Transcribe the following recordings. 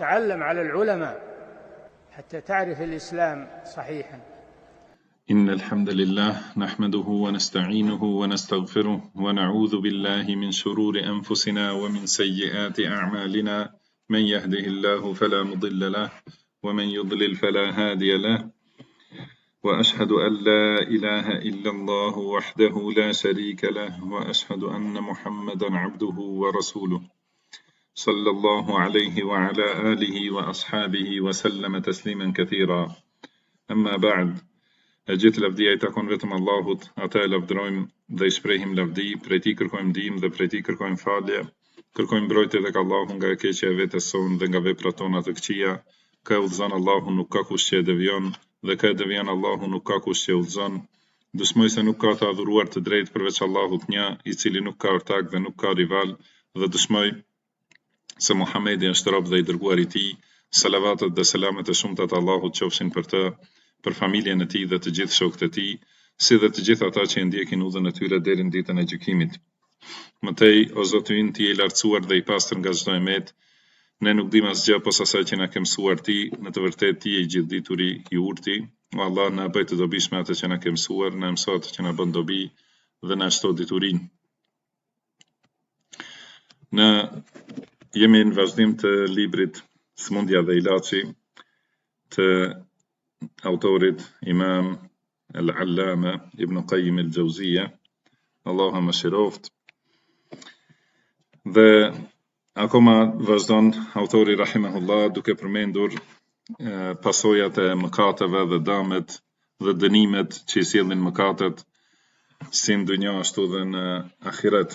تعلم على العلماء حتى تعرف الإسلام صحيحا. إن الحمد لله نحمده ونستعينه ونستغفره ونعوذ بالله من شرور أنفسنا ومن سيئات أعمالنا. من يهده الله فلا مضل له ومن يضلل فلا هادي له، وأشهد أن لا إله إلا الله وحده لا شريك له، وأشهد أن محمدا عبده ورسوله صلى الله عليه وعلى آله وأصحابه وسلم تسليما كثيرا. أما بعد، gjithë lavdia I takon vetëm Allahut, ata e lavdërojmë dhe I shprehim lavdi, prej tij kërkojmë ndihmë dhe prej tij kërkojmë falje, kërkojmë mbrojtje tek Allahu nga e keqja e vetes sonë dhe nga veprat tona të këqija. Ka e udhëzon Allahu nuk ka kush që e devion, dhe ka e devion Allahu nuk ka kush që e udhëzon. Dëshmoj se nuk ka të adhuruar të drejtë përveç Allahut një, I cili nuk ka ortak dhe nuk ka rival, dhe dëshmoj se Muhamedi është rob dhe I dërguar I tij. Salavatet dhe selamet e shumta të Allahut qofshin për të, për familjen e tij dhe të gjithë shokët e tij, si dhe të gjithë ata që e ndjekin udhën e tyre deri në ditën e gjykimit. Mëtej, o Zoti ynë, Ti je I lartësuar dhe I pastër nga çdo emet. Ne nuk dim asgjë posa asaj që na ke mësuar Ti, në të vërtetë Ti je I gjithdituri, I urti. O Allah, na bëj të dobishme atë që na ke mësuar, na mëso atë që na bën dobi dhe na shto diturinë. Ne jemi në vazhdim të librit Smundja dhe Ilaçi të autorit Imam Al-Allama Ibn Qayyim Al-Jauziyja, Allahu më shiroft. Dhe akoma vazhdon autori rahimahullah duke përmendur pasojat e mëkateve dhe dëmet dhe dënimet që I sjellin mëkatet si në dunjë ashtu dhe në ahiret.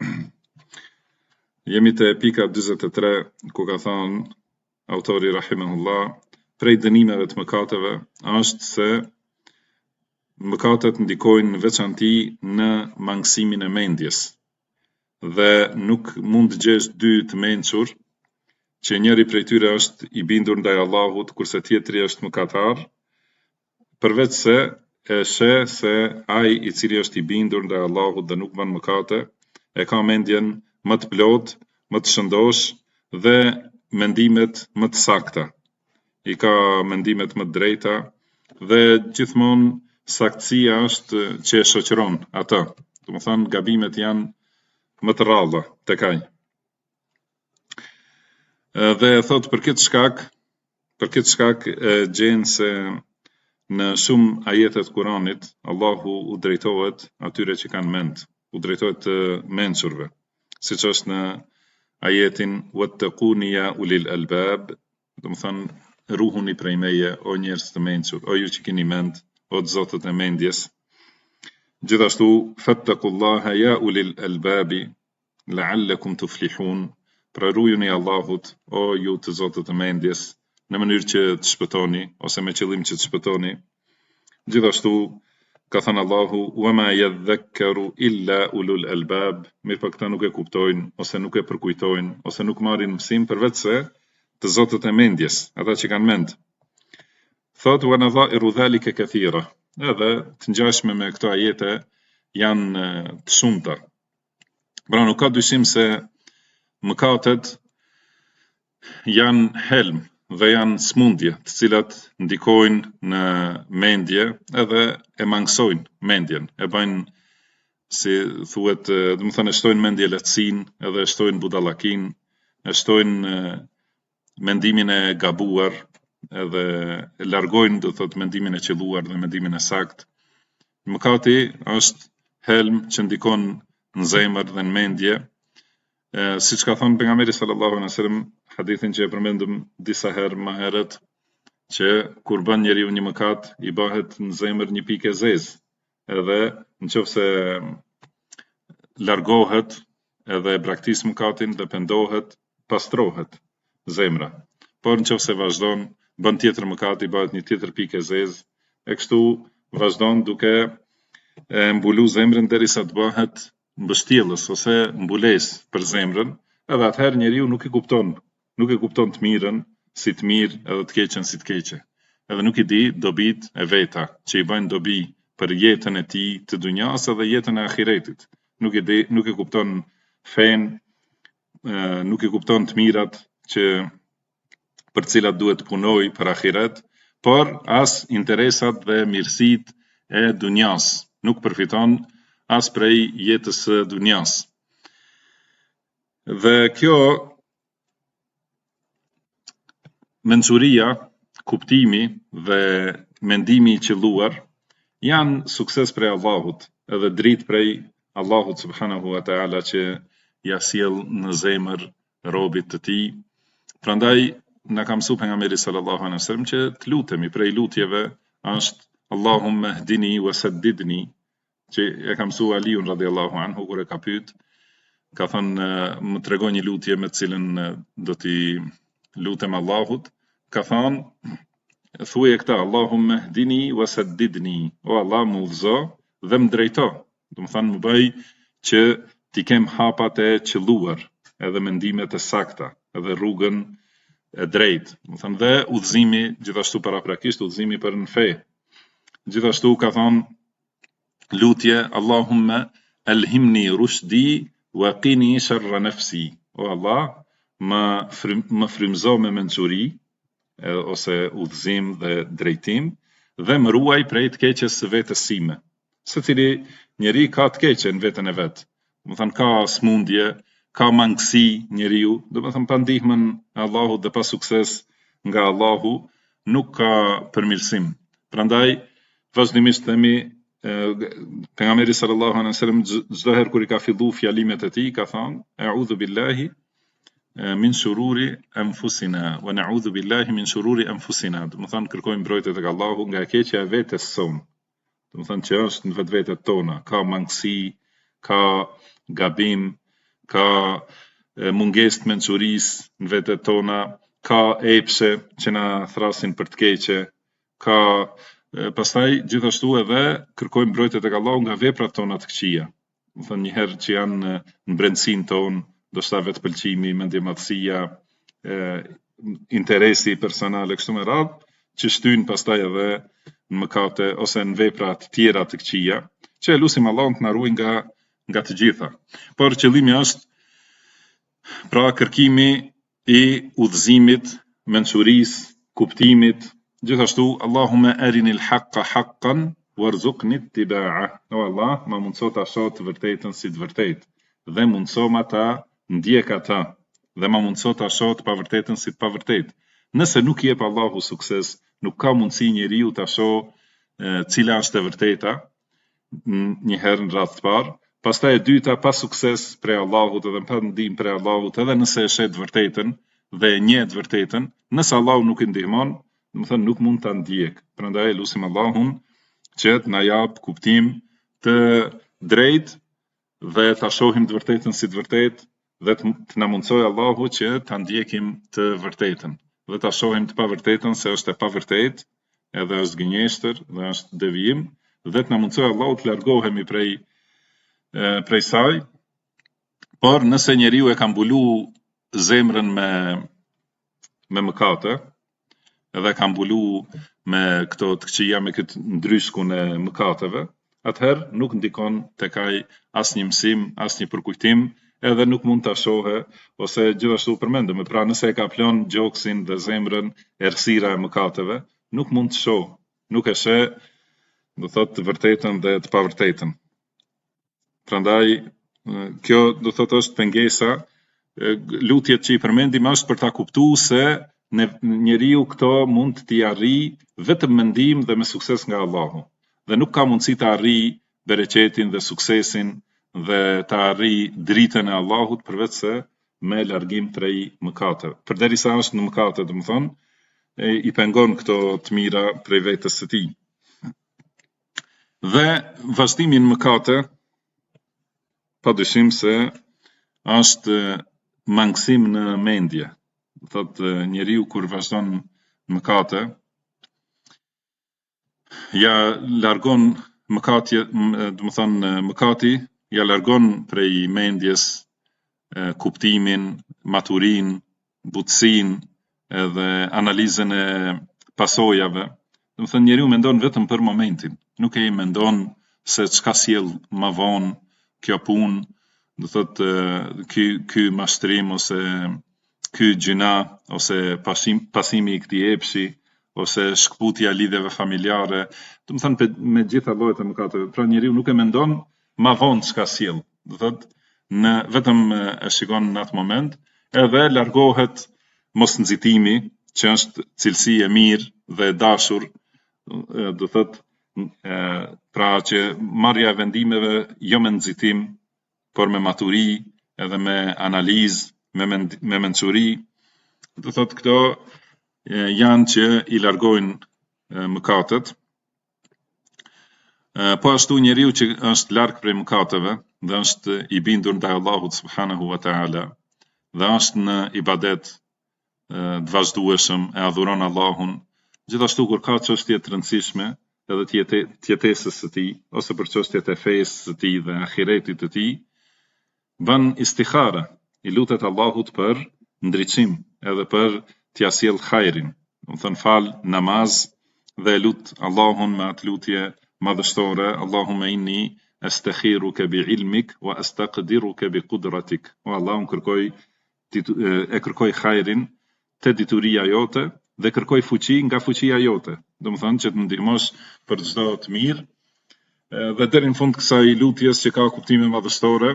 Jemi te pika 43 ku ka thënë autori rahimahullah, prej dënimeve të mëkateve është se mëkatet ndikojnë në veçanti në mangësimin e mendjes, dhe nuk mund të gjesh dy të mençur që njëri prej tyre është I bindur ndaj Allahut kurse tjetri është mëkatar, përveç se e sheh se ai I cili është I bindur ndaj Allahut dhe nuk bën mëkate e ka mendjen më të plotë, më të shëndosh dhe mendimet më të sakta. I ka mendimet më të drejta dhe gjithmonë saktësia është që e shoqëron atë. Domethënë gabimet janë më të rralla tek ai. Dhe thot për këtë shkak gjen se në shumë ajetet Kuranit Allahu u drejtohet atyre që kanë mend, u drejtohet të mençurve, siç është në ajetin wattaquni ya ulil albab, domethënë ruhuni prej meje, o njerëz të mençur, o ju që keni mend, o të zotët e mendjes. Gjithashtu, fattaqullaha ya ulil albabi la'allakum tuflihun, pra rujuni Allahut, o ju të zotët e mendjes, në mënyrë që të shpëtoni, ose me qëllim që të shpëtoni. Gjithashtu, ka thënë Allahu, wama yadhakkaru illa ulul albab, mirë po këta nuk e kuptojnë, ose nuk e përkujtojnë, ose nuk marrin mësim përveç se të zotët e mendjes, ata që kanë mend. Thot wa nadha'iru dhalika kathira, edhe të ngjashme me këto ajete janë të shumta. Pra nuk ka dyshim se mëkatet janë helm dhe janë smundje, të cilat ndikojnë në mendje edhe e mangësojnë mendjen, e bëjnë si thuhet, domethënë e shtojnë mendje lehtësinë, edhe e shtojnë budallakinë, e shtojnë mendimin e gabuar, edhe e largojnë do thot mendimin e qelluar dhe mendimin e sakt. Mëkati është helm që ndikon në zemër dhe në mendje, siç ka thënë pejgamberi sallallahu alaihi wasallam, hadithin që e përmendëm disa herë më herët, që kur bën njeriu një mëkat, I bëhet në zemër një pikë e zezë, edhe nëse largohet edhe e braktis mëkatin dhe pendohet, pastrohet zemra. Por nëse vazhdon, bën tjetër mëkat, I bëhet një tjetër pikë e zezë, e kështu vazhdon duke e mbulu zemrën derisa të bëhet mbështjellës ose mbulesë për zemrën, edhe atëherë njeriu nuk e kupton të mirën si të mirë edhe të keqen si të keqe. Edhe nuk I di dobit e veta që I bëjnë dobi për jetën e tij të dunjas edhe jetën e ahiretit. Nuk e kupton fen, nuk e kupton të mirat që për cilat duhet punoj për ahiret, por as interesat dhe mirësitë e dunjas, nuk përfiton as prej jetës së dunjas. Dhe kjo mençuria, kuptimi dhe mendimi i qelluar janë sukses prej Allahut, edhe dritë prej Allahut subhanahu wa taala që ja sjell në zemër robit të tij. Prandaj na ka mësuar pejgamberi sallallahu alaihi wasallam që të lutemi, prej lutjeve është Allahumma hdini wa saddidni, që e ka mësuar Aliun radhiyallahu anhu kur e ka pyet, ka thënë më tregon një lutje me të cilën do t'i lutem Allahut, ka thënë thuaj këta Allahumma hdini wa saddidni, o Allah më udhëzo dhe më drejto, do të thënë më bëj që t'i kem hapat e qelluar, edhe mendimet e sakta, edhe rrugën e drejtë, do të thënë dhe udhëzimi gjithashtu paraprakisht udhëzimi për në fe. Gjithashtu ka thënë lutje Allahumma alhimni rushdi wa qini sharra nafsi, o Allah më frymëzo me mençuri ose udhëzim dhe drejtim dhe më ruaj prej të keqes së vetes sime. Secili njeri ka të keqe në veten e vet. Do të thënë ka smundje, ka mangësi njeriu, do të thënë pa ndihmën e Allahut dhe pa sukses nga Allahu nuk ka përmirësim. Prandaj vazhdimisht themi pejgamberi sallallahu alaihi wasallam çdo herë kur I ka filluar fjalimet e tij ka thënë a'udhu billahi min shururi anfusina wa na'udhu billahi min shururi anfusina. Do të thënë kërkojmë mbrojtje tek Allahu nga e keqja e vetes sonë. Do të thënë që është në vetvetet tona, ka mangësi, ka gabim, ka mungesë të mençurisë në vetet tona, ka epshe që na thrasin për të keqe, ka pastaj gjithashtu edhe kërkojmë mbrojtje tek Allahu nga veprat tona të këqija. Do thënë një herë që janë në brendësinë tonë, ndoshta vetpëlqimi, mendjemadhësia, interesi personal e kështu me radhë, që shtyn pastaj edhe në mëkate ose në vepra të tjera të këqija, që e lutim Allahun të na ruaj nga të gjitha. Por qëllimi është pra kërkimi I udhëzimit, mençurisë, kuptimit, gjithashtu Allahumma arinil haqqa haqqan warzuqni ittiba'a. O Allah, ma mundso ta shoh të vërtetën si të vërtetë dhe mundso ma ta ndjek ata dhe ma mundso ta shoh të pavërtetën si të pavërtetë. Nëse nuk jep Allahu sukses, nuk ka mundësi njeriu ta shoh cila është e vërteta një herë në radhë të parë, pastaj e dyta pa sukses prej Allahut edhe pa ndihmë prej Allahut, edhe nëse e shet vërtetën dhe e njeh të vërtetën, nëse Allahu nuk I ndihmon, do të thënë nuk mund ta ndjek. Prandaj lutim Allahun që të na jap kuptim të drejtë dhe ta shohim të vërtetën si të vërtetë dhe të na mundsoj Allahu që ta ndjekim të vërtetën dhe ta shohim të pavërtetën se është e pavërtetë, edhe është gënjeshtër dhe është devijim, dhe të na mundsoj Allahu të largohemi prej saj. Por nëse njeriu e ka mbulu zemrën me mëkate, edhe ka mbulu me këto të këqija, me këtë ndryshkun e mëkateve, atëherë nuk ndikon tek ai asnjë mësim, asnjë përkujtim, edhe nuk mund ta shohë, ose gjithashtu përmendëm, pra nëse e ka plon gjoksin dhe zemrën errësira e mëkateve, nuk mund të shohë, nuk e sheh, do thotë të vërtetën dhe të pavërtetën. Prandaj kjo do thotë është pengesa, lutjet që I përmendim është për ta kuptuar se njeriu këto mund t'i arrijë vetëm me ndihmë dhe me sukses nga Allahu. Dhe nuk ka mundësi të arrijë bereqetin dhe suksesin dhe të arrijë dritën e Allahut përveç se me largim prej mëkateve. Përderisa është në mëkate, do të thonë, I pengon këto të mira prej vetes së tij. Dhe vazhdimi në mëkate, padyshim se është mangësim në mendje. Thotë njeriu kur vazhdon mëkate, ja largon mëkati, do të thonë mëkati ja largon prej mendjes kuptimin, maturinë, butësinë, edhe analizën e pasojave. Do të thënë njeriu mendon vetëm për momentin, nuk e mendon se çka sjell më vonë kjo punë, do thotë ky mashtrim ose ky gjina ose pasimi I këtij epshi ose shkputja lidhjeve familjare, do të thënë me gjitha llojet e mëkateve. Pra njeriu nuk e mendon ma vonë çka sjell. Do thotë vetëm e shikon në atë moment edhe largohet mosnxitimi, që është cilësi e mirë dhe e dashur, do thotë pra që marrja e vendimeve jo me nxitim, por me maturi, edhe me analizë, me mençuri. Do thotë këto janë që I largojnë mëkatet. Po ashtu njeriu që është larg prej mëkateve dhe është I bindur ndaj Allahut subhanahu wa taala dhe është në ibadet të vazhdueshëm, e adhuron Allahun, gjithashtu kur ka çështje të rëndësishme edhe të jetesës së tij ose për çështjet e fesë së tij dhe ahiretit të tij, bën istikhara, I lutet Allahut për ndriçim edhe për t'ia sjell hajrin. Do të thënë fal namaz dhe lut Allahun me atë lutje madhështore, Allahumma inni astakhiruka bi ilmik wa astaqdiruka bi qudratik. O Allah, e kërkoj hajrin te dituria jote dhe kërkoj fuqi nga fuqia jote. Do të thënë që të ndihmosh për çdo të mirë. Dhe deri në fund kësaj lutjes që ka kuptime madhështore,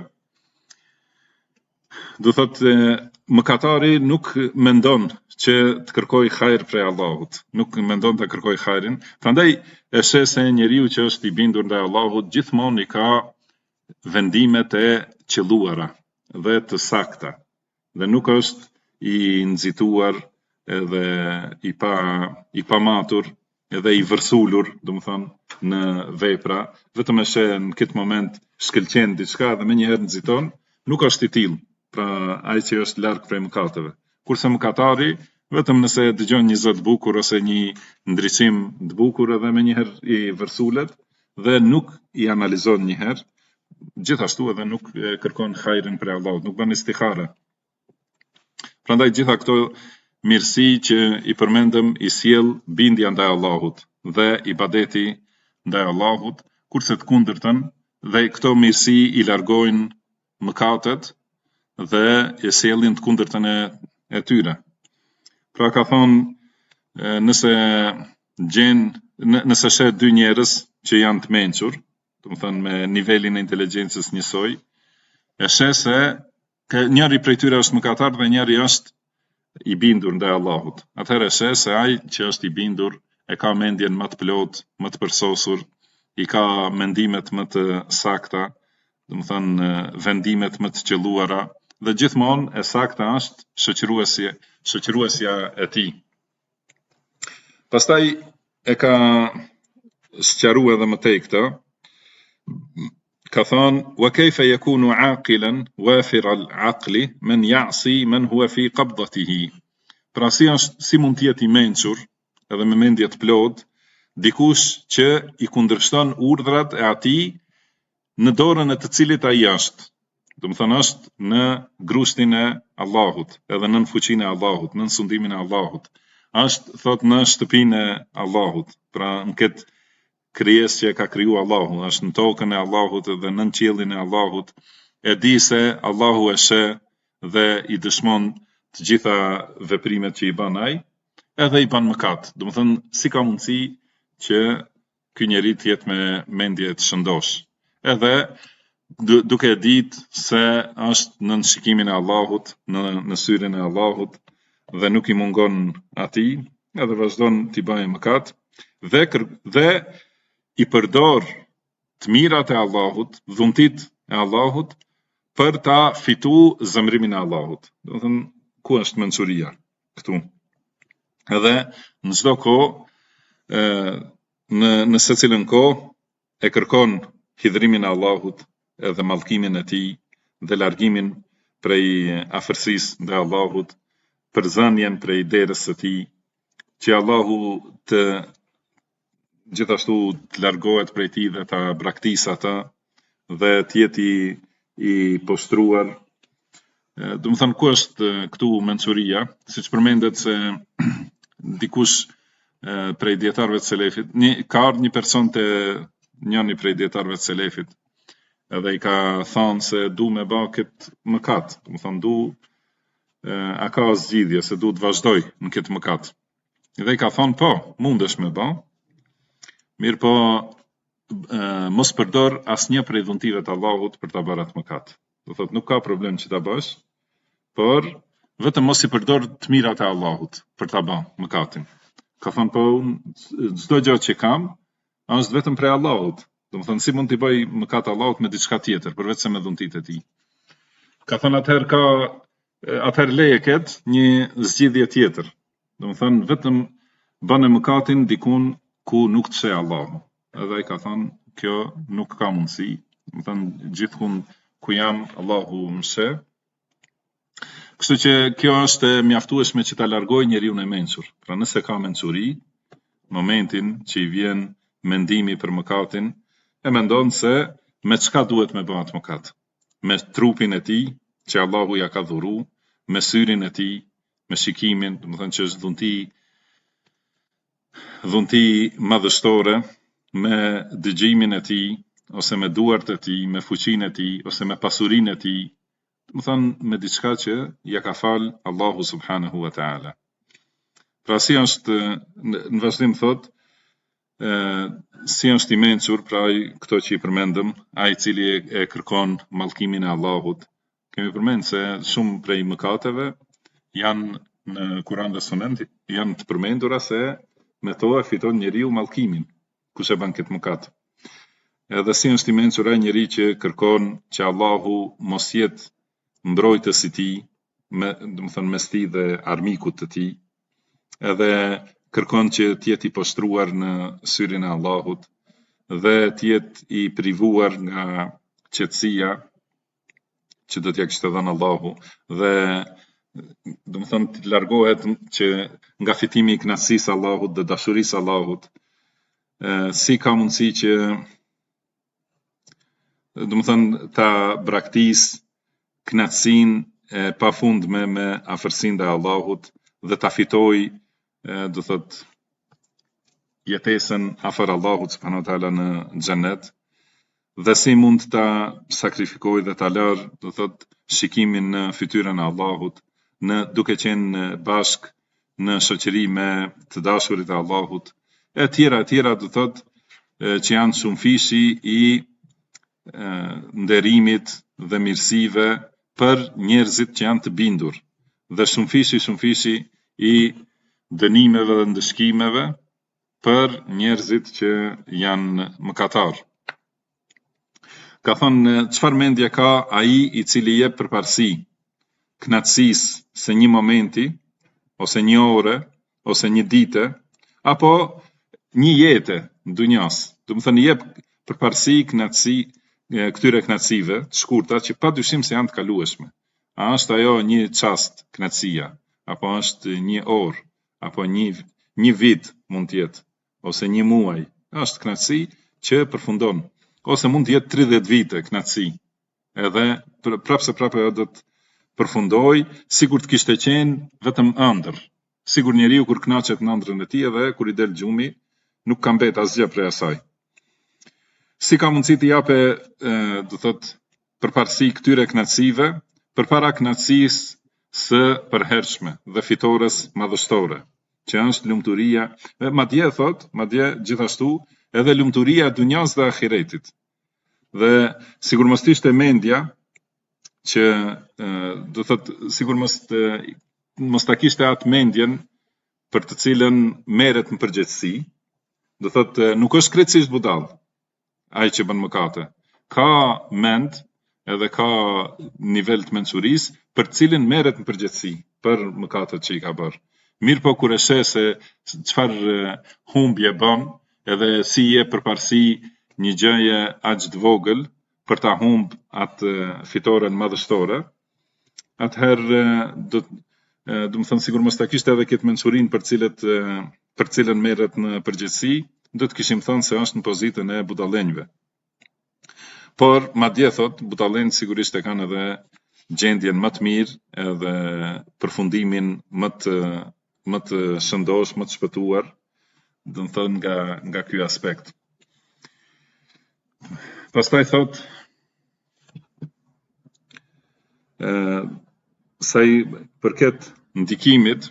do thotë mëkatari nuk mendon që të kërkoj hajr prej Allahut, nuk mendon të kërkoj hajrin. Prandaj e sheh se njeriu që është I bindur ndaj Allahut gjithmonë I ka vendimet e qelluara dhe të sakta dhe nuk është I nxituar edhe I pamatur edhe I vërsulur, do të thonë në vepra, vetëm e sheh në këtë moment shkëlqen diçka dhe menjëherë nxiton, nuk është I tillë. Pra ai që është larg prej mëkateve. Kurse mëkatari vetëm nëse dëgjon një zë të bukur ose një ndriçim të bukur edhe menjëherë I vërsulet dhe nuk I analizon një herë, gjithashtu edhe nuk kërkon hajrin prej Allahut, nuk bën istikhara. Prandaj gjitha këto mirësi që I përmendëm I sjell bindja ndaj Allahut dhe ibadeti ndaj Allahut, kurse të kundërtën dhe këto mirësi I largojnë mëkatet dhe e sjellin të kundërtën e tyre. Pra ka thonë nëse sheh dy njerëz që janë të mençur, do të thënë me nivelin e inteligjencës njësoj, e sheh se njëri prej tyre është mëkatar dhe njëri është I bindur ndaj Allahut. Atëherë sheh se ai që është I bindur e ka mendjen më të plotë, më të përsosur, I ka mendimet më të sakta, do të thënë vendimet më të qelluara, dhe gjithmonë e sakta është shoqëruesja e tij. Pastaj e ka sqaruar edhe më tej këtë, ka thonë wa kayfa yakunu aqilan wafir al-aqli man ya'si man huwa fi qabdatihi. Pra si mund të jetë I mençur edhe me mendje të plotë dikush që I kundërshton urdhrat e atij në dorën e të cilit ai është. Do të thënë është në grushtin e Allahut, edhe nën fuqinë e Allahut, nën sundimin e Allahut. Është thot në shtëpinë e Allahut, pra në këtë krijesë që e ka kriju Allahu, është në tokën e Allahut dhe nën qiellin e Allahut, e di se Allahu e sheh dhe I dëshmon të gjitha veprimet që I bën ai, edhe I bën mëkat. Do të thënë si ka mundësi që ky njeri të jetë me mendje të shëndosh. Edhe duke ditë se është në shikimin e Allahut, në syrin e Allahut dhe nuk I mungon atij, edhe vazhdon t'i bëjë mëkat dhe I përdor të mirat e Allahut, dhuntit e Allahut për ta fitu zemrimin e Allahut. Do të thënë ku është mençuria këtu. Edhe në çdo kohë në secilën kohë e kërkon hidhrimin e Allahut edhe mallkimin e tij dhe largimin prej afërsisë ndaj Allahut, përzënjen prej derës së tij, që Allahu të gjithashtu të largohet prej tij dhe ta braktisë atë dhe të jetë I postruar. Do të thënë ku është këtu mençuria, siç përmendet se dikush prej dietarëve të selefit, ka ardhur një person te njëri prej dietarëve të selefit, edhe I ka thënë se du me bë këtë mëkat, do të thënë a ka zgjidhje se duhet vazhdoj në këtë mëkat. Dhe I ka thonë po, mundesh me ba, mirë po mos përdor asnjë prej dhuntive të Allahut për ta bërë atë mëkat. Do thotë nuk ka problem që ta bësh, por vetëm mos I përdor të mirat e Allahut për ta bërë mëkatin. Ka thonë po çdo gjë që kam është vetëm prej Allahut. Do të thonë si mund t'i bëj mëkat Allahut me diçka tjetër përveç se me dhuntitë e tij. Ka thonë atëherë leje ket një zgjidhje tjetër. Do të thonë vetëm bënë mëkatin dikun ku nuk të sheh Allahu. Edhe ai ka thonë kjo nuk ka mundësi. Do të thonë gjithkund ku jam Allahu më sheh. Kështu që kjo është e mjaftueshme që ta largojë njeriu e mençur. Pra nëse ka mençuri, momentin që I vjen mendimi për mëkatin, e mendon se me çka duhet me bëhet mëkat. Me trupin e tij që Allahu ja ka dhuru, me syrin e tij, me shikimin, do të thonë që është dhunti madhështore, me dëgjimin e tij, ose me duart e tij, me fuqinë e tij, ose me pasurinë e tij, do të thonë me diçka që ja ka fal Allahu subhanahu wa taala. Pra si është në vazhdim thot, si është I mençur, pra këto që I përmendëm, ai I cili e kërkon mallkimin e Allahut. Kemi përmend se shumë prej mëkateve janë në Kur'an dhe Sunet janë të përmendura se me to e fiton njeriu mallkimin, kush e bën këtë mëkat. Edhe si është I mençur ai njeri që kërkon që Allahu mos jetë mbrojtës I tij, do të thonë mes tij dhe armikut të tij, edhe kërkon që të jetë I poshtruar në syrin e Allahut dhe të jetë I privuar nga qetësia që do t'ja kishte dhënë Allahu dhe do të thonë të largohet që nga fitimi I kënaqësisë Allahut dhe dashurisë Allahut. Si ka mundësi që do të thonë ta braktisë kënaqësinë e pafundme me afërsinë ndaj Allahut dhe ta fitoj do thotë jetesën afër Allahut subhanahu wa taala në xhenet dhe si mund ta sakrifikoj dhe ta lër do thotë shikimin në fytyrën e Allahut duke qenë bashk në shoqëri me të dashurit e Allahut e tjera do thotë që janë shumëfishi I nderimit dhe mirësive për njerëzit që janë të bindur dhe shumëfishi I dënimeve dhe ndëshkimeve për njerëzit që janë mëkatar. Ka thonë çfarë mendje ka ai I cili jep përparësi kënaqësisë së një momenti ose një ore ose një dite apo një jete në dunjas. Do të thënë jep përparësi këtyre kënaqësive të shkurta që padyshim se janë të kalueshme. A është ajo një çast kënaqësia, apo është një orë, apo një vit mund të jetë, ose një muaj. Është kënaqësi që përfundon, ose mund të jetë 30 vite kënaqësi. Edhe prapë do të përfundoj, sikur të kishte qenë vetëm ëndër. Sigur njeriu kur kënaqet në ëndrrën e tij edhe kur I del gjumi, nuk ka mbet asgjë prej asaj. Si ka mundësi të jape, do thotë, përparësi këtyre kënaqësive, përpara kënaqësisë së përhershme dhe fitores madhështore, që është lumturia, madje gjithashtu edhe lumturia e dunjas dhe ahiretit. Dhe sigur mos ishte mendja që do thotë sigur mos ta kishte atë mendjen për të cilën merret në përgjithësi, do thotë nuk është krejtësisht budall ai që bën mëkate. Ka mend edhe ka nivel të mençurisë për të cilin merret në përgjithësi për mëkatet që I ka bërë. Mirë po kur e sheh se çfarë humbje bën, edhe si je përparësi një gjëje aq të vogël për ta humb atë fitoren madhështore, atëherë do të thënë sigur mos ta kishte edhe këtë mençurinë për cilën merret në përgjithësi, do të kishim thënë se është në pozitën e budallenjve. Por madje thot budallenjt sigurisht e kanë edhe gjendjen më të mirë edhe përfundimin më të shëndosh, më të shpëtuar, do të thënë nga ky aspekt. Pastaj thot sa i përket ndikimit,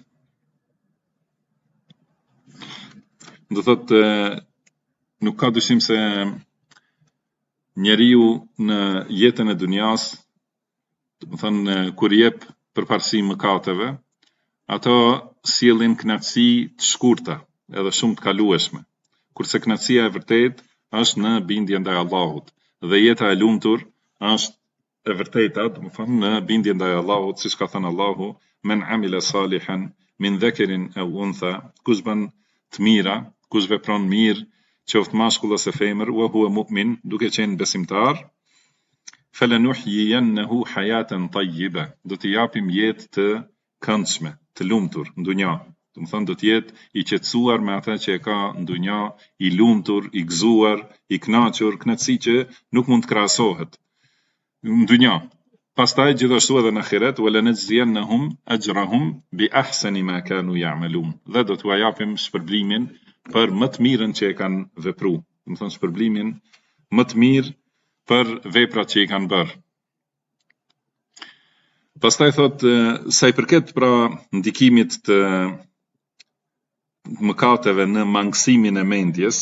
do thotë nuk ka dyshim se njeriu në jetën e dunjas, do të thënë kur jep përparësi mëkateve, ato sjellin kënaqësi të shkurta, edhe shumë të kalueshme. Kurse kënaqësia e vërtetë është në bindje ndaj Allahut, dhe jeta e lumtur është e vërteta, do të thënë në bindje ndaj Allahut, siç ka thënë Allahu, men amila salihan min dhakarin aw untha, kush bën të mira, kush vepron mirë, qoftë mashkull ose femër, wa huwa mu'min, duke qenë besimtar, falanuhyiyannahu hayatan tayyiba, do t'i japim jetë të këndshme, të lumtur në dunja. Do të thonë do të jetë i qetësuar me atë që e ka në dunja, i lumtur, i gëzuar, i kënaqur, kënaqësi që nuk mund të krahasohet në dunja. Pastaj gjithashtu edhe në ahiret, wala najziyannahum ajrahum bi ahsani ma kanu ya'malun. Dhe do t'u japim shpërblimin për më të mirën që e kanë vepruar. Do të thonë shpërblimin më të mirë për veprat që i kanë bërë. Pastaj thot, sa i përket pra ndikimit të mëkateve në mangësimin e mendjes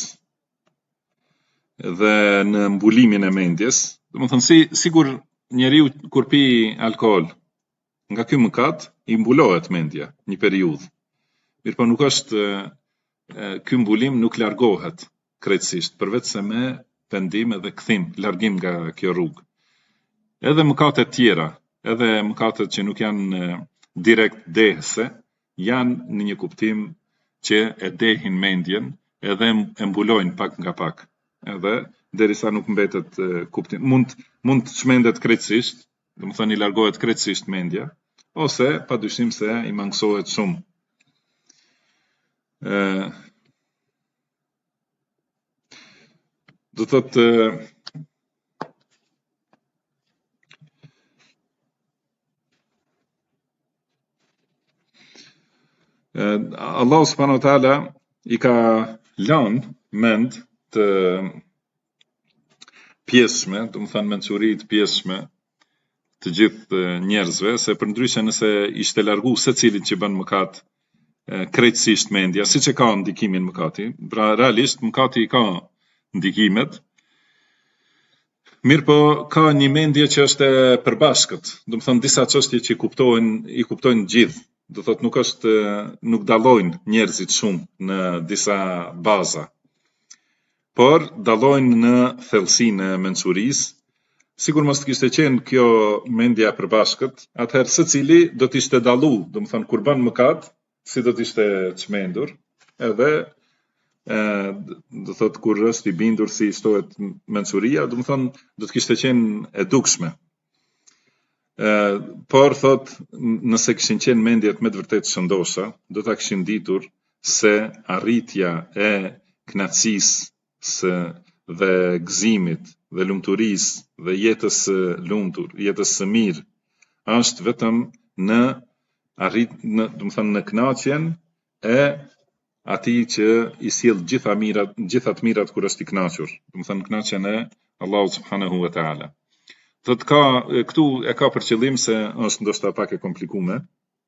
dhe në mbulimin e mendjes, do të thënë sigur njeriu kur pi alkool, nga ky mëkat i mbulohet mendja një periudhë. Mirë po nuk është ky mbulim nuk largohet krejtësisht, përveç se me pendim edhe kthim, largim nga kjo rrugë. Edhe mëkatet tjera, edhe mëkatet që nuk janë direkt dehëse, janë në një kuptim që e dehin mendjen edhe e mbulojnë pak nga pak. Edhe derisa nuk mbetet kuptim. Mund të çmendet krejtësisht, do të thënë i largohet krejtësisht mendja, ose padyshim se i mangësohet shumë. Do thotë Allahu subhanahu wa taala i ka lënë mend të pjesshme, do të thënë mençuri të pjesshme të gjithë njerëzve, se përndryshe nëse ishte largu secilin që bën mëkat krejtësisht mendja, siç e ka ndikimin mëkati, pra realisht mëkati ka ndikimet, mirë po ka një mendje që është e përbashkët, do të thënë disa çështje që i kuptojnë gjithë, do thotë nuk dallojnë njerëzit shumë në disa baza, por dallojnë në thellësinë e mençurisë. Sigur mos të kishte qenë kjo mendja e përbashkët, atëherë secili do të ishte dallu, do të thënë kur bën mëkat, si do të ishte çmendur, edhe do thotë kur është i bindur si shtohet mençuria, do të thonë do të kishte qenë e dukshme. Por thot, nëse kishin qenë mendjet me të vërtetë shëndosha, do ta kishin ditur se arritja e kënaqësisë dhe gëzimit dhe lumturisë dhe jetës së lumtur, jetës së mirë, është vetëm në do të thënë në kënaqjen e atij që i sjell gjitha të mirat kur është i kënaqur, do të thënë kënaqjen e Allahut subhanahu wa taala. Thot këtu e ka për qëllim se është ndoshta pak e komplikuar.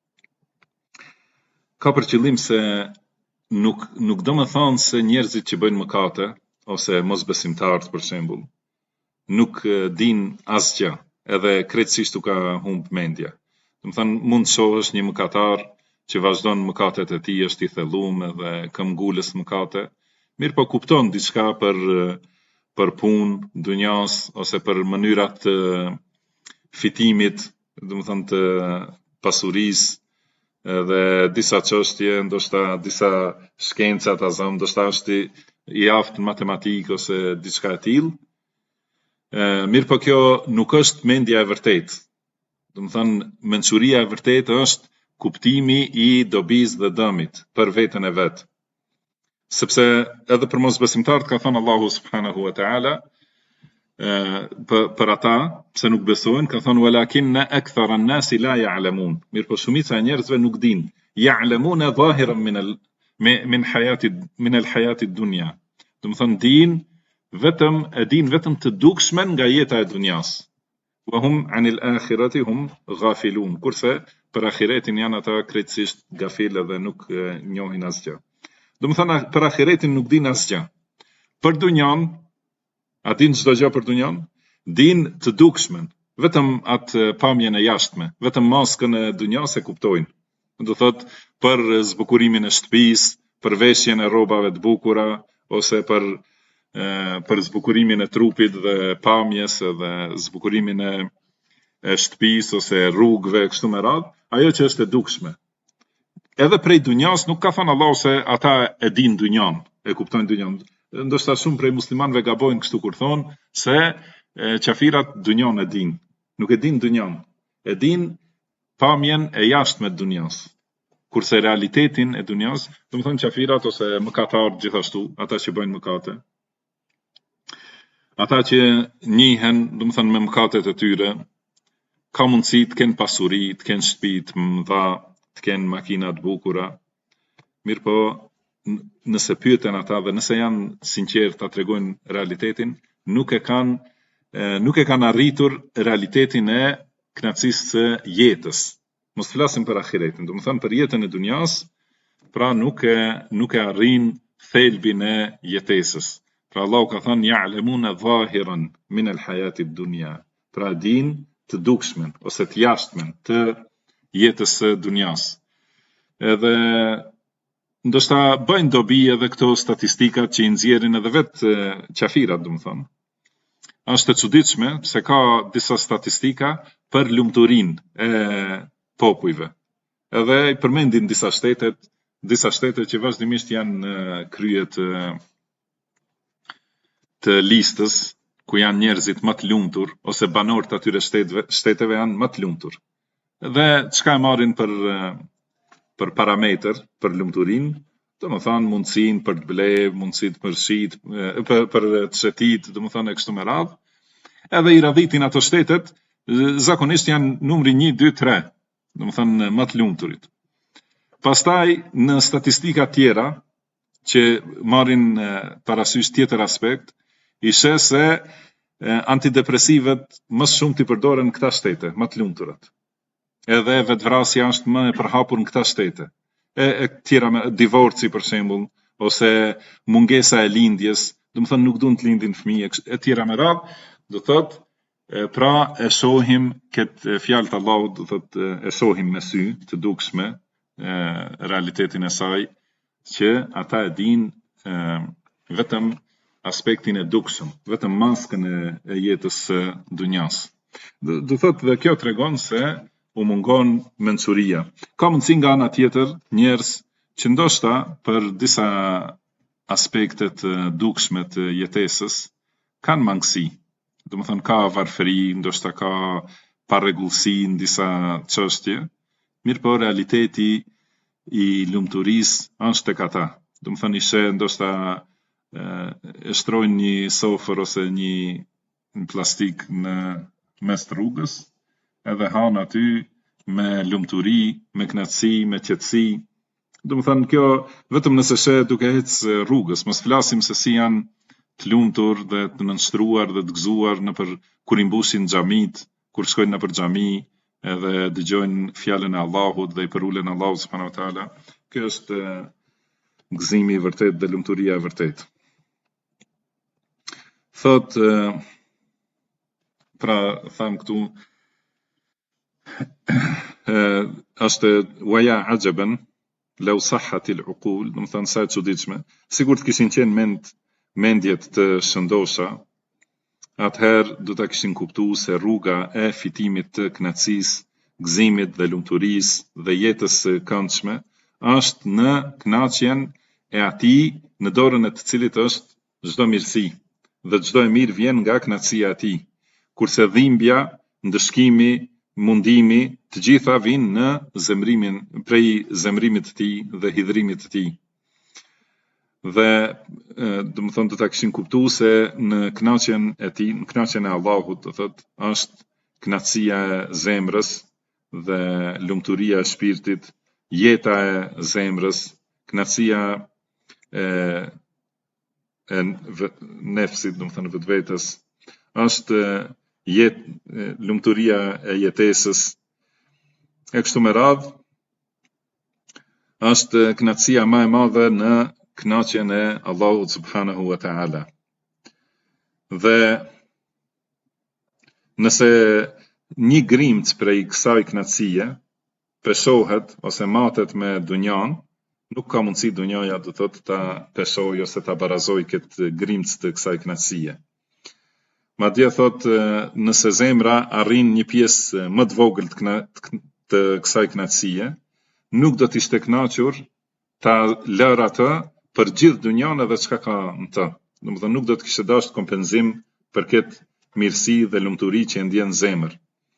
Ka për qëllim se nuk do të thonë se njerëzit që bëjnë mëkate ose mosbesimtarët për shembull nuk din asgjë, edhe krejtësisht u ka humb mendja. Do të thënë mund të shohësh një mëkatar që vazhdon mëkatet e tij, është i thelluar dhe këmbgulës mëkate, mirë po kupton diçka për punë, dunjas, ose për mënyrat të fitimit, do të thënë të pasurisë, dhe disa çështje, ndoshta disa shkenca të azam, ndoshta është i aftë në matematikë ose diçka e tillë. Mirë po kjo nuk është mendja e vërtetë. Do të thënë mençuria e vërtetë është kuptimi i dobisë dhe dëmit për veten e vet. Sepse edhe për mosbesimtarët ka thënë Allahu subhanahu wa taala për ata pse nuk besojnë, ka thënë walakinna akthara an-nasi la ya'lamun. Mirë po shumica e njerëzve nuk dinë. Ya'lamuna zahiran min al-hayati ad-dunya. Do të thënë din vetëm të dukshmen nga jeta e dunjas. وهم عن الآخرة هم غافلون. Kurse për ahiretin janë ata krejtësisht gafil dhe nuk njohin asgjë. Do më thënë për ahiretin nuk din asgjë. Për dunjan, a din çdo gjë për dunjan? Din të dukshmen, vetëm atë pamjen e jashtme, vetëm maskën e dunjas e kuptojnë. Do thot për zbukurimin e shtëpisë, për veshjen e rrobave të bukura, ose për zbukurimin e trupit dhe pamjes dhe zbukurimin e shtëpisë ose rrugëve kështu me radhë, ajo që është e dukshme. Edhe prej dunjas nuk ka thënë Allahu se ata e din dunjan, e kuptojnë dunjan. Ndoshta shumë prej muslimanëve gabojnë kështu kur thonë se qafirat dunjan e din. Nuk e din dunjan, e din pamjen e jashtme të dunjas. Kurse realitetin e dunjas, do të thonë qafirat ose mëkatarët gjithashtu, ata që bëjnë mëkate. Ata që njihen, do të thonë me mëkatet e tyre, ka mundësi të kenë pasuri, të kenë shtëpi të mëdha, të kenë makina të bukura. Mirë po, nëse pyeten ata dhe nëse janë sinqert ta tregojnë realitetin, nuk e kanë arritur realitetin e kënaqësisë së jetës. Mos flasim për ahiretin, do të thënë për jetën e dunjas, pra nuk e arrin thelbin e jetesës. Pra Allahu ka thënë ya'lamuna zahiran min al-hayati ad-dunya. Pra din të dukshmen ose të jashtmen të jetës së dunjas. Edhe ndoshta bëjnë dobi edhe këto statistikat që i nxjerrin edhe vetë qafirat, do të thonë. Është e çuditshme se ka disa statistika për lumturinë e popujve. Edhe i përmendin disa shtete që vazhdimisht janë krye të listës ku janë njerëzit më të lumtur ose banorët atyre shteteve janë më të lumtur. Dhe çka e marrin për parametër për lumturinë, do të thonë mundësinë për të blej, mundësinë për shit, për të shetit, do të thonë kështu me radhë. Edhe i radhitin ato shtetet, zakonisht janë numri 1, 2, 3, do të thonë më të lumturit. Pastaj në statistika tjera që marrin parasysh tjetër aspekt, ishe se antidepresivet më shumë t'i përdoren në këta shtete, më të lumturat. Edhe vetvrasja është më e përhapur në këta shtete. E tjera me divorci për shembull, ose mungesa e lindjes, do të thonë nuk duan të lindin fëmijë, e tjera me radhë, do thotë pra e shohim këtë fjalë të Allahut, do thotë e shohim me sy të dukshme realitetin e saj, që ata e dinë vetëm aspektin e dukshëm, vetëm maskën e jetës së dunjas. Do thotë dhe kjo tregon se u mungon mençuria. Ka mundësi nga ana tjetër njerëz që ndoshta për disa aspekte të dukshme të jetesës kanë mangësi. Do të thonë ka varfëri, ndoshta ka parregullsi në disa çështje, mirë po realiteti i lumturisë është tek ata. Do të thonë ishe ndoshta e shtrojnë një sofër ose një plastik në mes të rrugës, edhe hanë aty me lumturi, me kënaqësi, me qetësi. Do të thonë kjo vetëm nëse she duke ecë rrugës, mos flasim se si janë të lumtur dhe të nënshtruar dhe të gëzuar kur i mbushin xhamit, kur shkojnë nëpër xhami, edhe dëgjojnë fjalën e Allahut dhe i përulen Allahut subhanahu wa taala. Kjo është gëzimi i vërtet dhe lumturia e vërtet. Thot, pra tham këtu, është waja ajaban law sahhat al-uqul, do të thonë sa e çuditshme, sigurt kishin qenë mendjet të shëndosha, atëherë do ta kishin kuptuar se rruga e fitimit të kënaqësisë, gëzimit dhe lumturisë dhe jetës së këndshme është në kënaqjen e atij në dorën e të cilit është çdo mirësi dhe çdo e mirë vjen nga kënaqësia e tij, kurse dhimbja, ndëshkimi, mundimi, të gjitha vinë në prej zemrimit të tij dhe hidhrimit të tij. Dhe do të thonë do ta kishin kuptuar se në kënaqjen e tij, në kënaqjen e Allahut, do thotë është kënaqësia e zemrës dhe lumturia e shpirtit, jeta e zemrës, kënaqësia e nefsit, do të thonë vetvetes, është lumturia e jetesës, e kështu me radhë, është kënaqësia më e madhe në kënaqjen e Allahut subhanahu wa ta'ala. Dhe nëse një grimc prej kësaj kënaqësie peshohet ose matet me dunjan, nuk ka mundësi dunjaja do thotë ta peshoj ose ta barazoj këtë grimc të kësaj kënaqësie. Madje thotë nëse zemra arrin një pjesë më të vogël të kësaj kënaqësie, nuk do të ishte kënaqur ta lërë atë për gjithë dunjan edhe çka ka në të. Domethënë nuk do të kishte dashur kompenzim për këtë mirësi dhe lumturi që ndjen zemër.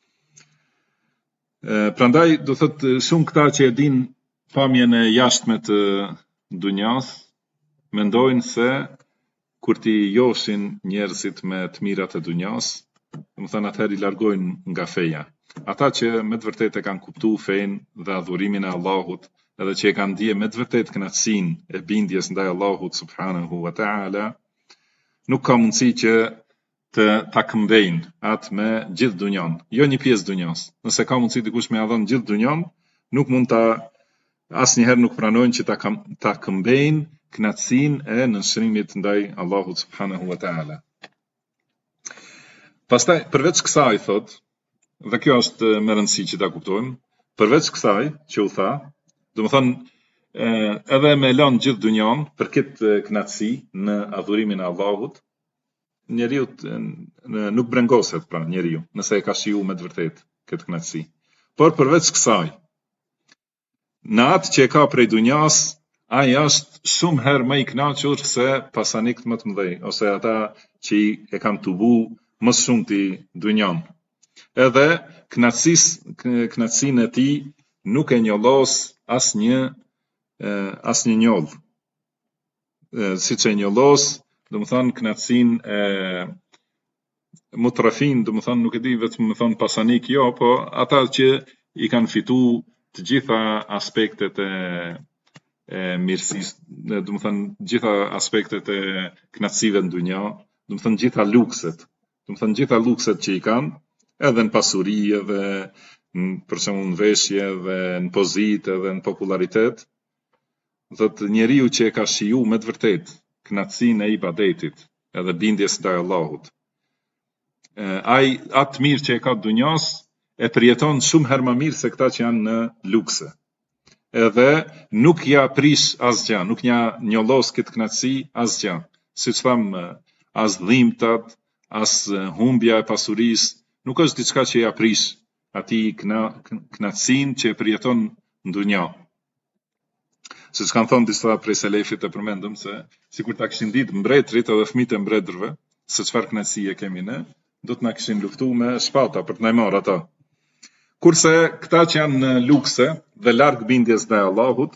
Prandaj do thotë shumë këta që e din pamjen e jashtme të dunjas, mendojnë se kur ti joshin njerëzit me të mirat e dunjas, domethënë atëherë i largojnë nga feja. Ata që me të vërtetë e kanë kuptuar fen dhe adhurimin e Allahut, edhe që e kanë ndje me të vërtetë kënaqësinë e bindjes ndaj Allahut subhanahu wa ta'ala, nuk ka mundësi që ta këmbejnë atë me gjithë dunjan, jo një pjesë dunjas. Nëse ka mundësi dikush me ia dhënë gjithë dunjan, nuk mund asnjëherë nuk pranojnë që ta këmbejnë kënaqësinë e nënshkrimit ndaj Allahut subhanahu wa ta'ala. Pastaj përveç kësaj thot, dhe kjo është me rëndësi që ta kuptojmë, përveç kësaj që u tha, domethënë edhe me lënë gjithë dunjan për këtë kënaqësi në adhurimin e Allahut, njeriu nuk brengoset pra njeriu, nëse e ka shiju me të vërtetë këtë kënaqësi. Por përveç kësaj, në atë që e ka prej dunjas, ai është shumë herë më i kënaqur se pasanikët më të mëdhej, ose ata që e kanë tubu më shumë ti dunjan. Edhe kënaqësinë e tij nuk e njollos asnjë njoll. Siç e njollos, domethënë kënaqësinë e mutrafin, domethënë nuk e di vetëm më thon pasanik jo, po ata që i kanë fituar të gjitha aspektet e mirësisë, domethënë gjitha aspektet e kënaqësive në dunja, domethënë gjitha lukset që i kanë, edhe në pasuri, edhe për shembull në veshje, edhe në pozitë, edhe në popularitet. Thotë njeriu që e ka shiju me të vërtetë kënaqësinë e ibadetit, edhe bindjes ndaj Allahut. Ai atë mirë që e ka dunjas e përjeton shumë herë më mirë se këta që janë në lukse. Edhe nuk ja prish asgjë, nuk ja njollos këtë kënaqësi asgjë. Siç tham, as dhimbtat, as humbja e pasurisë, nuk është diçka që ja prish atij kënaqësinë që e përjeton në dunja. Siç kanë thënë disa prej selefit e përmendëm se sikur ta kishin ditë mbretërit edhe fëmijët e mbretërve se çfarë kënaqësie kemi ne, do të na kishin luftuar me shpata për të na marrë ata. Kurse këta që janë në lukse dhe larg bindjes ndaj Allahut,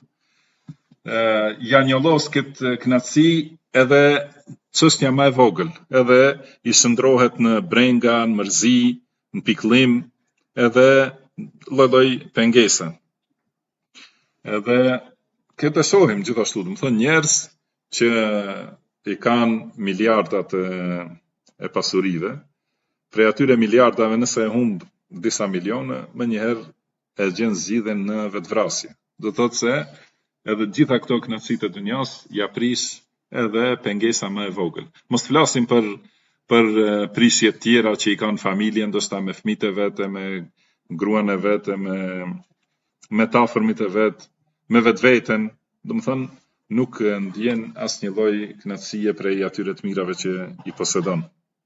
janë njollos këtë kënaqësi edhe çështja më e vogël, edhe i shndrohet në brenga, në mërzi, në pikëllim, edhe lloj-lloj pengesa. Edhe këtë shohim gjithashtu, domethënë njerëz që i kanë miliardat e pasurive, prej atyre miliardave nëse e humb disa milione, më njëherë e gjen zgjidhen në vetvrasje. Do thotë se edhe gjitha këto kënaqësitë e dunjas ja prish edhe pengesa më e vogël. Mos flasim për prishje të tjera që i kanë familjen, ndoshta me fëmijët e vet, me gruan e vet, me të afërmit e vet, me vetveten, domethënë nuk ndjen asnjë lloj kënaqësie prej atyre të mirave që i posedon.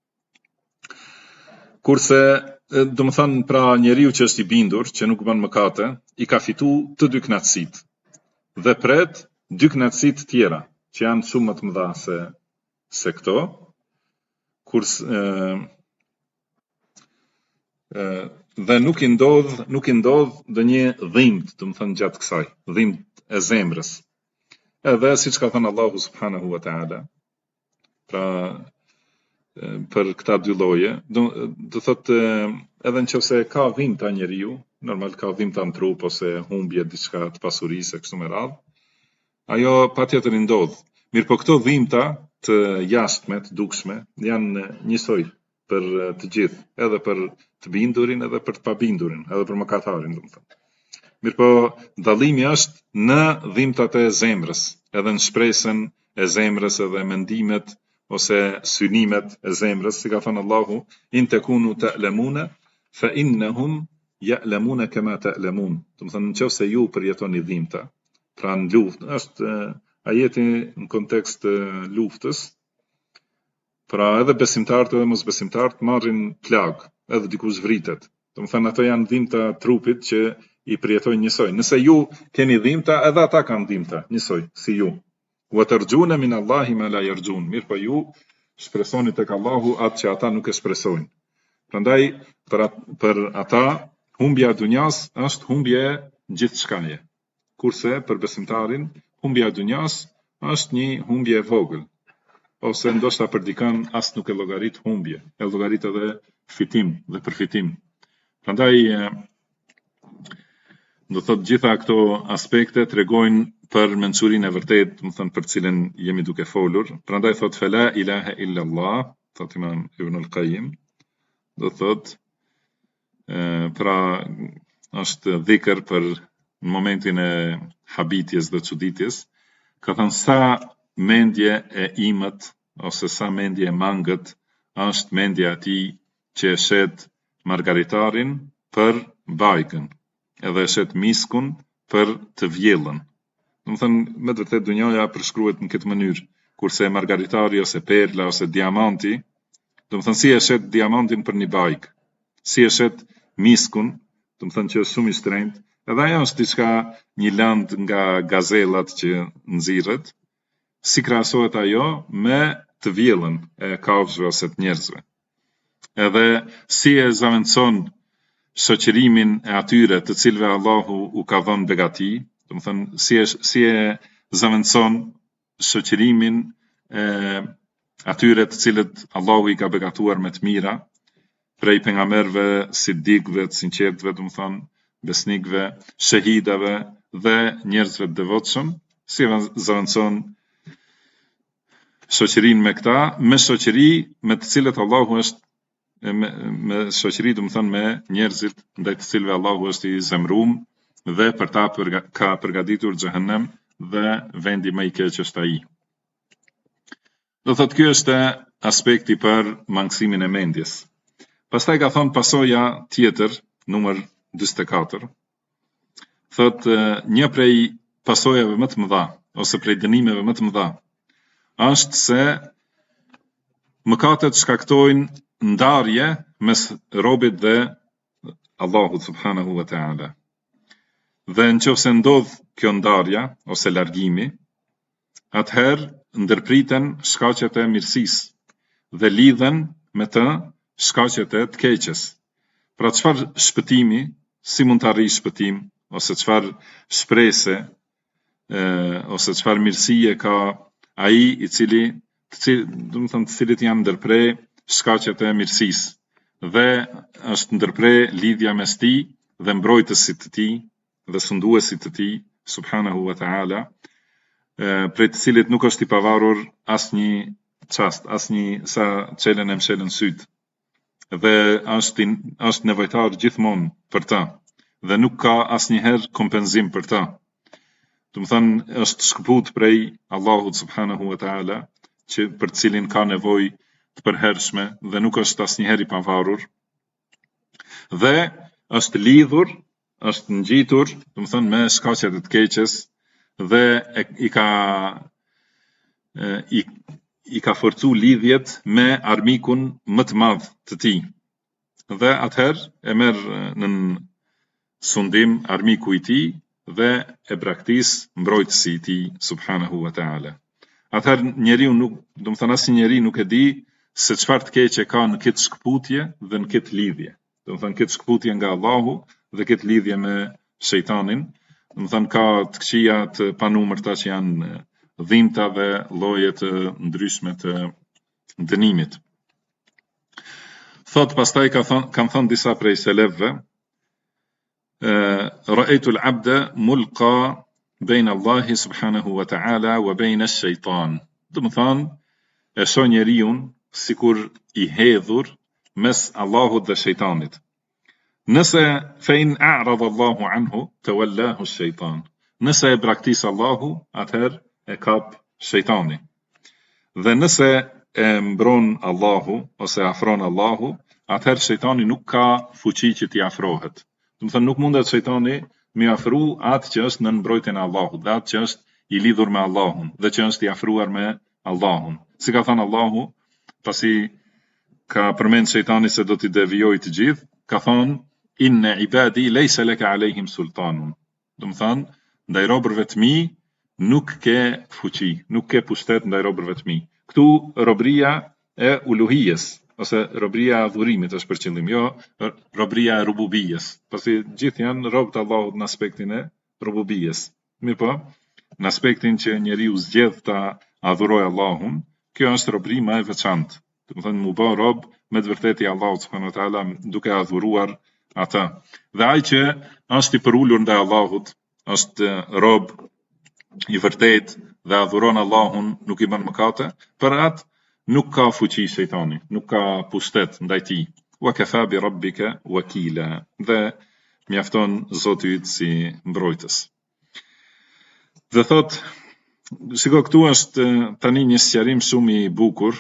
Kurse, domethënë pra njeriu që është i bindur, që nuk bën mëkate, i ka fituar të dy kënaqësitë. Dhe pret dy kënaqësitë tjera, që janë shumë më të mëdha se këto, kurse dhe nuk i ndodh ndonjë dhimbje, domethënë gjatë kësaj, dhimbje e zemrës. Edhe siç ka thënë Allahu subhanahu wa ta'ala, pra për këta dy lloje, do thotë edhe nëse ka dhimbta njeriu, normal ka dhimbta në trup ose humbje diçka të pasurisë kështu me radhë, ajo patjetër ndodh. Mirë, po këto dhimbta të jashtme, të dukshme, janë njësoj për të gjithë, edhe për të bindurin, edhe për të pabindurin, edhe për mëkatarin, domethënë. Mirpo dallimi është në dhimbtat e zemrës, edhe në shpresën e zemrës edhe mendimet ose synimet e zemrës, si ka thënë Allahu, in takunu ta'lamuna fa innahum ya'lamuna kama ta'lamun. Domethënë nëse ju përjetoni dhimbta, pra në luftë, është ajeti në kontekst luftës. Pra edhe besimtarët edhe mosbesimtarët marrin plag, edhe dikush vritet. Domethënë ato janë dhimbta trupit që i përjetojnë njësoj. Nëse ju keni dhimbta, edhe ata kanë dhimbta njësoj si ju. Wa tarjuna min Allahi ma la yarjun. Mirë po ju shpresoni tek Allahu atë që ata nuk e shpresojnë. Prandaj për ata humbja e dunjas është humbje gjithçkaje. Kurse për besimtarin humbja e dunjas është një humbje e vogël. Ose ndoshta për dikën as nuk e llogarit humbje, e llogarit edhe fitim dhe përfitim. Prandaj do thotë gjitha këto aspekte tregojnë për mençurinë e vërtetë, do të thënë për cilën jemi duke folur. Prandaj thotë fala ilaha illa Allah, thotë Imam Ibn al-Qayyim, do thotë pra është dhikr për në momentin e habitjes dhe çuditjes, ka thënë sa mendje e imët ose sa mendje e mangët është mendja e atij që e shet margaritarin për bajkën, edhe e shet miskun për të vjellën. Domethënë me të vërtetë dunjaja përshkruhet në këtë mënyrë, kurse margaritari ose perla ose diamanti, domethënë si e shet diamantin për një bajk, si e shet miskun, domethënë që është shumë i shtrenjtë, edhe ajo është diçka një land nga gazellat që nxirret, si krahasohet ajo me të vjellën e kafshëve ose të njerëzve. Edhe si e zaventson shoqërimin e atyre të cilëve Allahu u ka dhënë begati, domethënë si e zaventson shoqërimin e atyre të cilët Allahu i ka begatuar me të mira, prej pejgamberëve, sidikëve, të sinqertëve, domethënë besnikëve, shahidave dhe njerëzve të devotshëm, si e zaventson shoqërinë me këta, me shoqëri me të cilët Allahu është me shoqëri, domethënë me njerëzit ndaj të cilëve Allahu është i zemrum dhe për ta ka përgatitur xhehenem dhe vendi më i keq është ai. Do thotë ky është aspekti për mangësimin e mendjes. Pastaj ka thonë pasoja tjetër, numër 44. Thotë një prej pasojave më të mëdha ose prej dënimeve më të mëdha është se mëkatet shkaktojnë ndarje mes robit dhe Allahut subhanahu wa ta'ala. Dhe nëse ndodh kjo ndarja ose largimi, atëherë ndërpriten shkaqet e mirësisë dhe lidhen me të shkaqet e të keqes. Pra çfarë shpëtimi, si mund të arrish shpëtim, ose çfarë shprese, ose çfarë mirësie ka ai i cili, domethënë të cilit janë ndërprer shkaqet e mirësisë dhe është ndërprer lidhja mes tij dhe mbrojtësit të tij dhe sunduesit të tij subhanahu wa ta'ala, prej të cilit nuk është i pavarur asnjë çast, asnjë sa çelën e mshelën syt. Dhe është nevojtar gjithmonë për ta dhe nuk ka asnjëherë kompenzim për ta. Domethënë është shkëput prej Allahut subhanahu wa ta'ala, që për të cilin ka nevojë të përhershme dhe nuk është asnjëherë i pavarur. Dhe është lidhur, është ngjitur, domethënë me shkaqet e të keqes dhe i ka forcu lidhjet me armikun më të madh të tij. Dhe atëherë e merr në sundim armiku i tij dhe e braktis mbrojtësi i tij subhanahu wa ta'ala. Atëherë njeriu nuk, domethënë asnjë njeri nuk e di se çfarë të keqe ka në këtë shkputje dhe në këtë lidhje. Domethënë këtë shkputje nga Allahu dhe këtë lidhje me shejtanin, domethënë ka të këqija të panumërta që janë dhimbta dhe lloje të ndryshme të dënimit. Thot pastaj kanë thënë disa prej selefëve, ra'aytu al-'abda mulqa bayna Allahi subhanahu wa ta'ala wa bayna ash-shaytan. Domethënë e shoh njeriu sikur i hedhur mes Allahut dhe shejtanit. Nëse fein a'rada Allahu anhu tawallahu shejtan. Nëse e braktis Allahu, atëherë e kap shejtani. Dhe nëse e mbron Allahu ose afron Allahu, atëherë shejtani nuk ka fuqi që t'i afrohet. Do të thënë nuk mundet shejtani mi afru atë që është në mbrojtjen e Allahut, dhe atë që është i lidhur me Allahun, dhe që është i afruar me Allahun. Si ka thënë Allahu, pasi ka përmend shejtani se do t'i devijojë të gjithë, ka thënë inna ibadi laysa laka alehim sultanun. Do të thënë, ndaj robërve të mi nuk ke fuqi, nuk ke pushtet ndaj robërve të mi. Këtu robëria e uluhijes ose robëria e adhurimit është për qëllim, jo robëria e rububijes, pasi gjithë janë robët e Allahut në aspektin e rububijes. Mirë po, në aspektin që njeriu zgjedh ta adhurojë Allahun, kjo është robëri më e veçantë. Do të thënë mu bë rob me të vërtetë i Allahut subhanahu wa taala duke adhuruar atë. Dhe ai që është i përulur ndaj Allahut, është rob i vërtet dhe adhuron Allahun, nuk i bën mëkate, për atë nuk ka fuqi shejtani, nuk ka pushtet ndaj tij. Wa kafa bi rabbika wakila. Dhe mjafton Zoti yt si mbrojtës. Dhe thot, shiko këtu është tani një sqarim shumë i bukur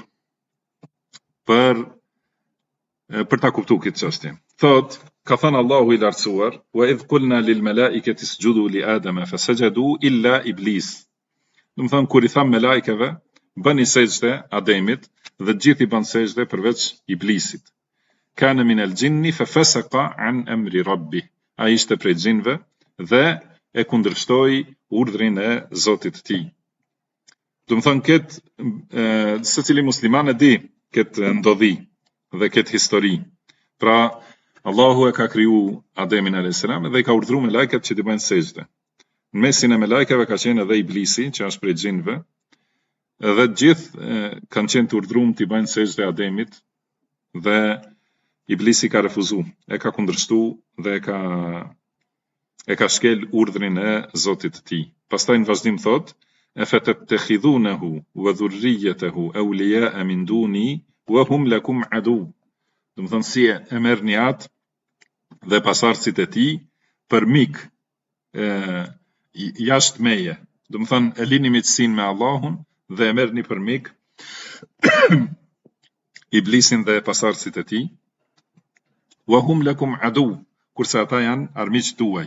për ta kuptuar këtë çështje. Thot, ka thënë Allahu i lartësuar, wa idh qulna lil malaikati isjudu li adama fasajadu illa iblis. Do të thënë kur i tham melajkeve, bëni sejdë Ademit, dhe gjithë i bën sejdë përveç iblisit. Kana min al-jinni fafasaqa an amri rabbih. Ai ishte prej xhinëve dhe e kundërshtoi urdhrin e Zotit të tij. Do të thënë këtë secili musliman e di këtë ndodhi dhe këtë histori. Pra Allahu e ka kriju Ademin a.s. dhe i ka urdhëruar me lajket që t'i bëjnë sejdë. Në mesin e me lajkeve ka qenë edhe iblisi, që është prej xhinëve, dhe gjithë kanë qenë të urdhëruar t'i bëjnë sejdë Ademit, dhe iblisi ka refuzuar, e ka kundërshtuar dhe e ka shkel urdhrin e Zotit të tij. Pastaj në vazhdim thot, afatattakhidunahu wa dhurriyyatahu awliya'a min duni wa hum lakum adu. Do të thënë si e merrni atë dhe pasardhësit e tij për mik jashtë meje. Do të thënë e lini miqësinë me Allahun dhe e merrni për mik iblisin dhe pasardhësit e tij. Wa hum lakum adu, kurse ata janë armiq tuaj.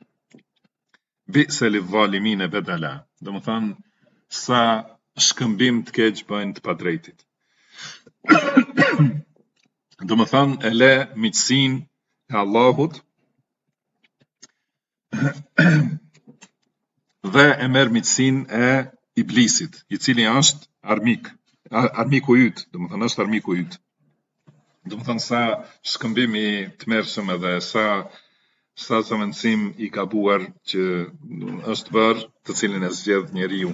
Bi'sa lidh-dhalimin badala. Do të thënë sa shkëmbim të keq bëjnë të padrejtit. Do të thënë e le miqësinë e Allahut dhe e merr miqësinë e iblisit, i cili është armiku yt, do të thënë është armiku yt. Do të thënë sa shkëmbim i tmerrshëm edhe sa zëvendësim i gabuar që është bërë, të cilin e zgjedh njeriu.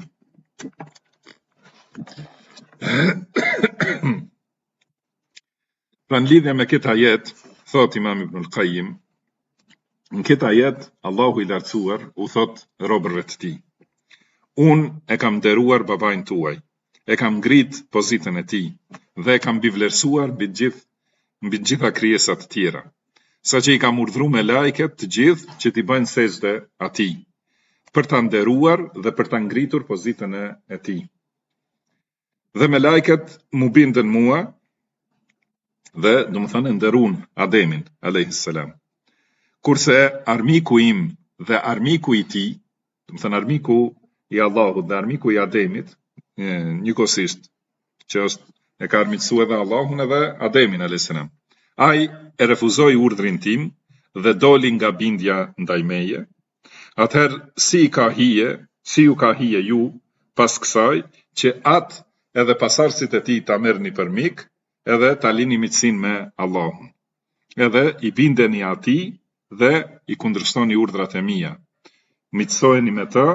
Pra në lidhje me këtë ajet, thot Imam Ibn al-Qayyim, në këtë ajet Allahu i lartësuar u thot robërve të tij: Unë e kam nderuar babain tuaj, e kam ngrit pozitën e tij dhe e kam bivlerësuar mbi gjitha krijesat të tjera, saqë i kam urdhëruar me lajket të gjithë që t'i bëjnë sejdë atij, për ta nderuar dhe për ta ngritur pozitën e tij. Dhe me lajket mu bindën mua dhe do të thënë nderuan Ademin alayhis salam. Kurse armiku im dhe armiku i tij, do të thënë armiku i Allahut dhe armiku i Ademit, njëkohësisht, që është e ka armiqsuar edhe Allahun edhe Ademin alayhis salam. Ai e refuzoi urdhrin tim dhe doli nga bindja ndaj meje. Atëherë si ju ka hije ju pas kësaj që atë edhe pasardhësit e tij ta merrni për mik, edhe ta lini miqësinë me Allahun. Edhe i bindeni atij dhe i kundërshtoni urdhrat e mia. Miqësoheni me të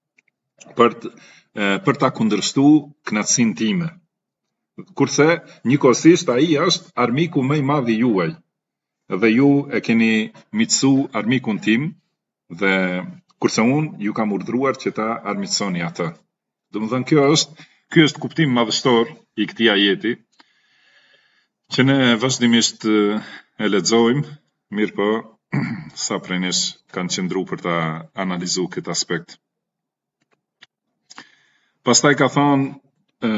për ta kundërshtuar kënaqësinë time. Kurse njëkohësisht ai është armiku më i madh i juaj. Dhe ju e keni miqësu armikun tim, dhe kurse unë ju kam urdhëruar që ta armiqsoni atë. Do të thënë ky është kuptimi madhështor i këtij ajeti, që ne vazhdimisht e lexojmë, mirë po, sa prej nesh kanë qëndru për ta analizu këtë aspekt. Pastaj ka thonë,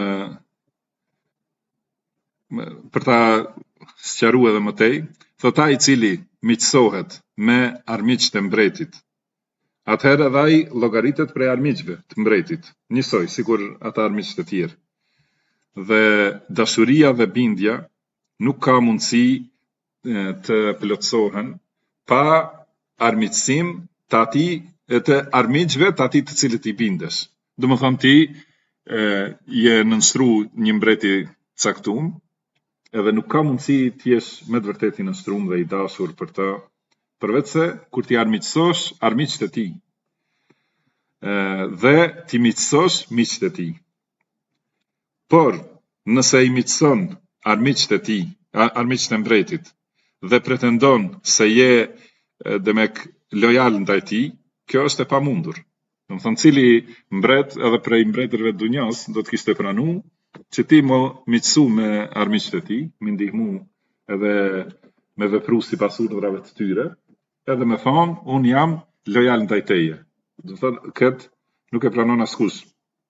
për ta sqaruar edhe më tej, thot ai i cili miqësohet me armiqtë e mbretit, atëherë edhe ai llogaritet prej armiqve të mbretit, njësoj, sikur ata armiqtë e tjerë. Dhe dashuria dhe bindja nuk ka mundësi të plotësohen pa armiqësim të atij të armiqve të atij të cilët i bindesh. Domethënë ti je nënshtrua një mbreti caktuar, edhe nuk ka mundësi të jesh me të vërtetë i nënshtruar dhe i dashur për të, përveç se kur ti armiqësosh armiqtë e tij. Dhe ti miqësosh miqtë e tij. Por nëse i miqëson armiqtë e tij, armiqtë e mbretit, dhe pretendon se je demek lojal ndaj tij, kjo është e pamundur. Domethënë cili mbret edhe prej mbretërve të dunjas do të kishte pranuar që ti më miqësu me armiqtë e tij, më ndihmu edhe me vepru sipas urdhrave të tyre, edhe me thonë unë jam lojal ndaj teje. Do të thotë këtë nuk e pranon askush.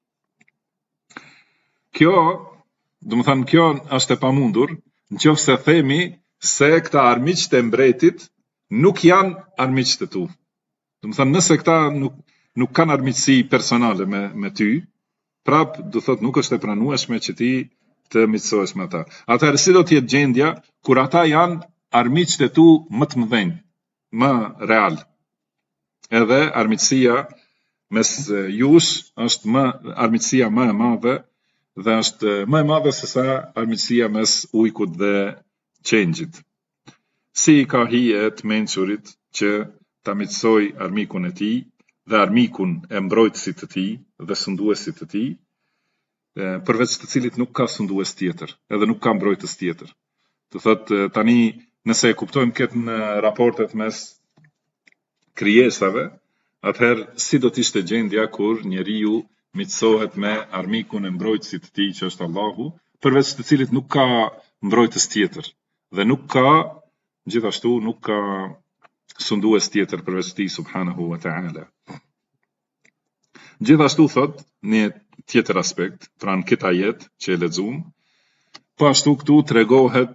Kjo është e pamundur, nëse themi se këta armiqtë e mbretit nuk janë armiqtë e tu. Do të thonë nëse këta nuk kanë armiqësi personale me ty, prap do thotë nuk është e pranueshme që ti të miqësohesh me ata. Atëherë si do të jetë gjendja kur ata janë armiqtë e tu më të mëdhenj, më real. Edhe armiqësia mes jush është armiqësia më e madhe dhe është më e madhe se sa armiqësia mes ujkut dhe qengjit. Si ka hije të mençurit që ta miqësoj armikun e tij dhe armikun e mbrojtësit të tij dhe sunduesit të tij, përveç të cilit nuk ka sundues tjetër, edhe nuk ka mbrojtës tjetër. Do thotë tani nëse e kuptojmë këtë në raportet mes krijesave, atëherë si do të ishte gjendja kur njeriu miqësohet me armikun e mbrojtësit të tij që është Allahu, përveç të cilit nuk ka mbrojtës tjetër dhe gjithashtu nuk ka sundues tjetër përveç tij subhanahu wa ta'ala. Gjithashtu thot një tjetër aspekt, pra në këtë ajet që e lexuam, po ashtu këtu tregohet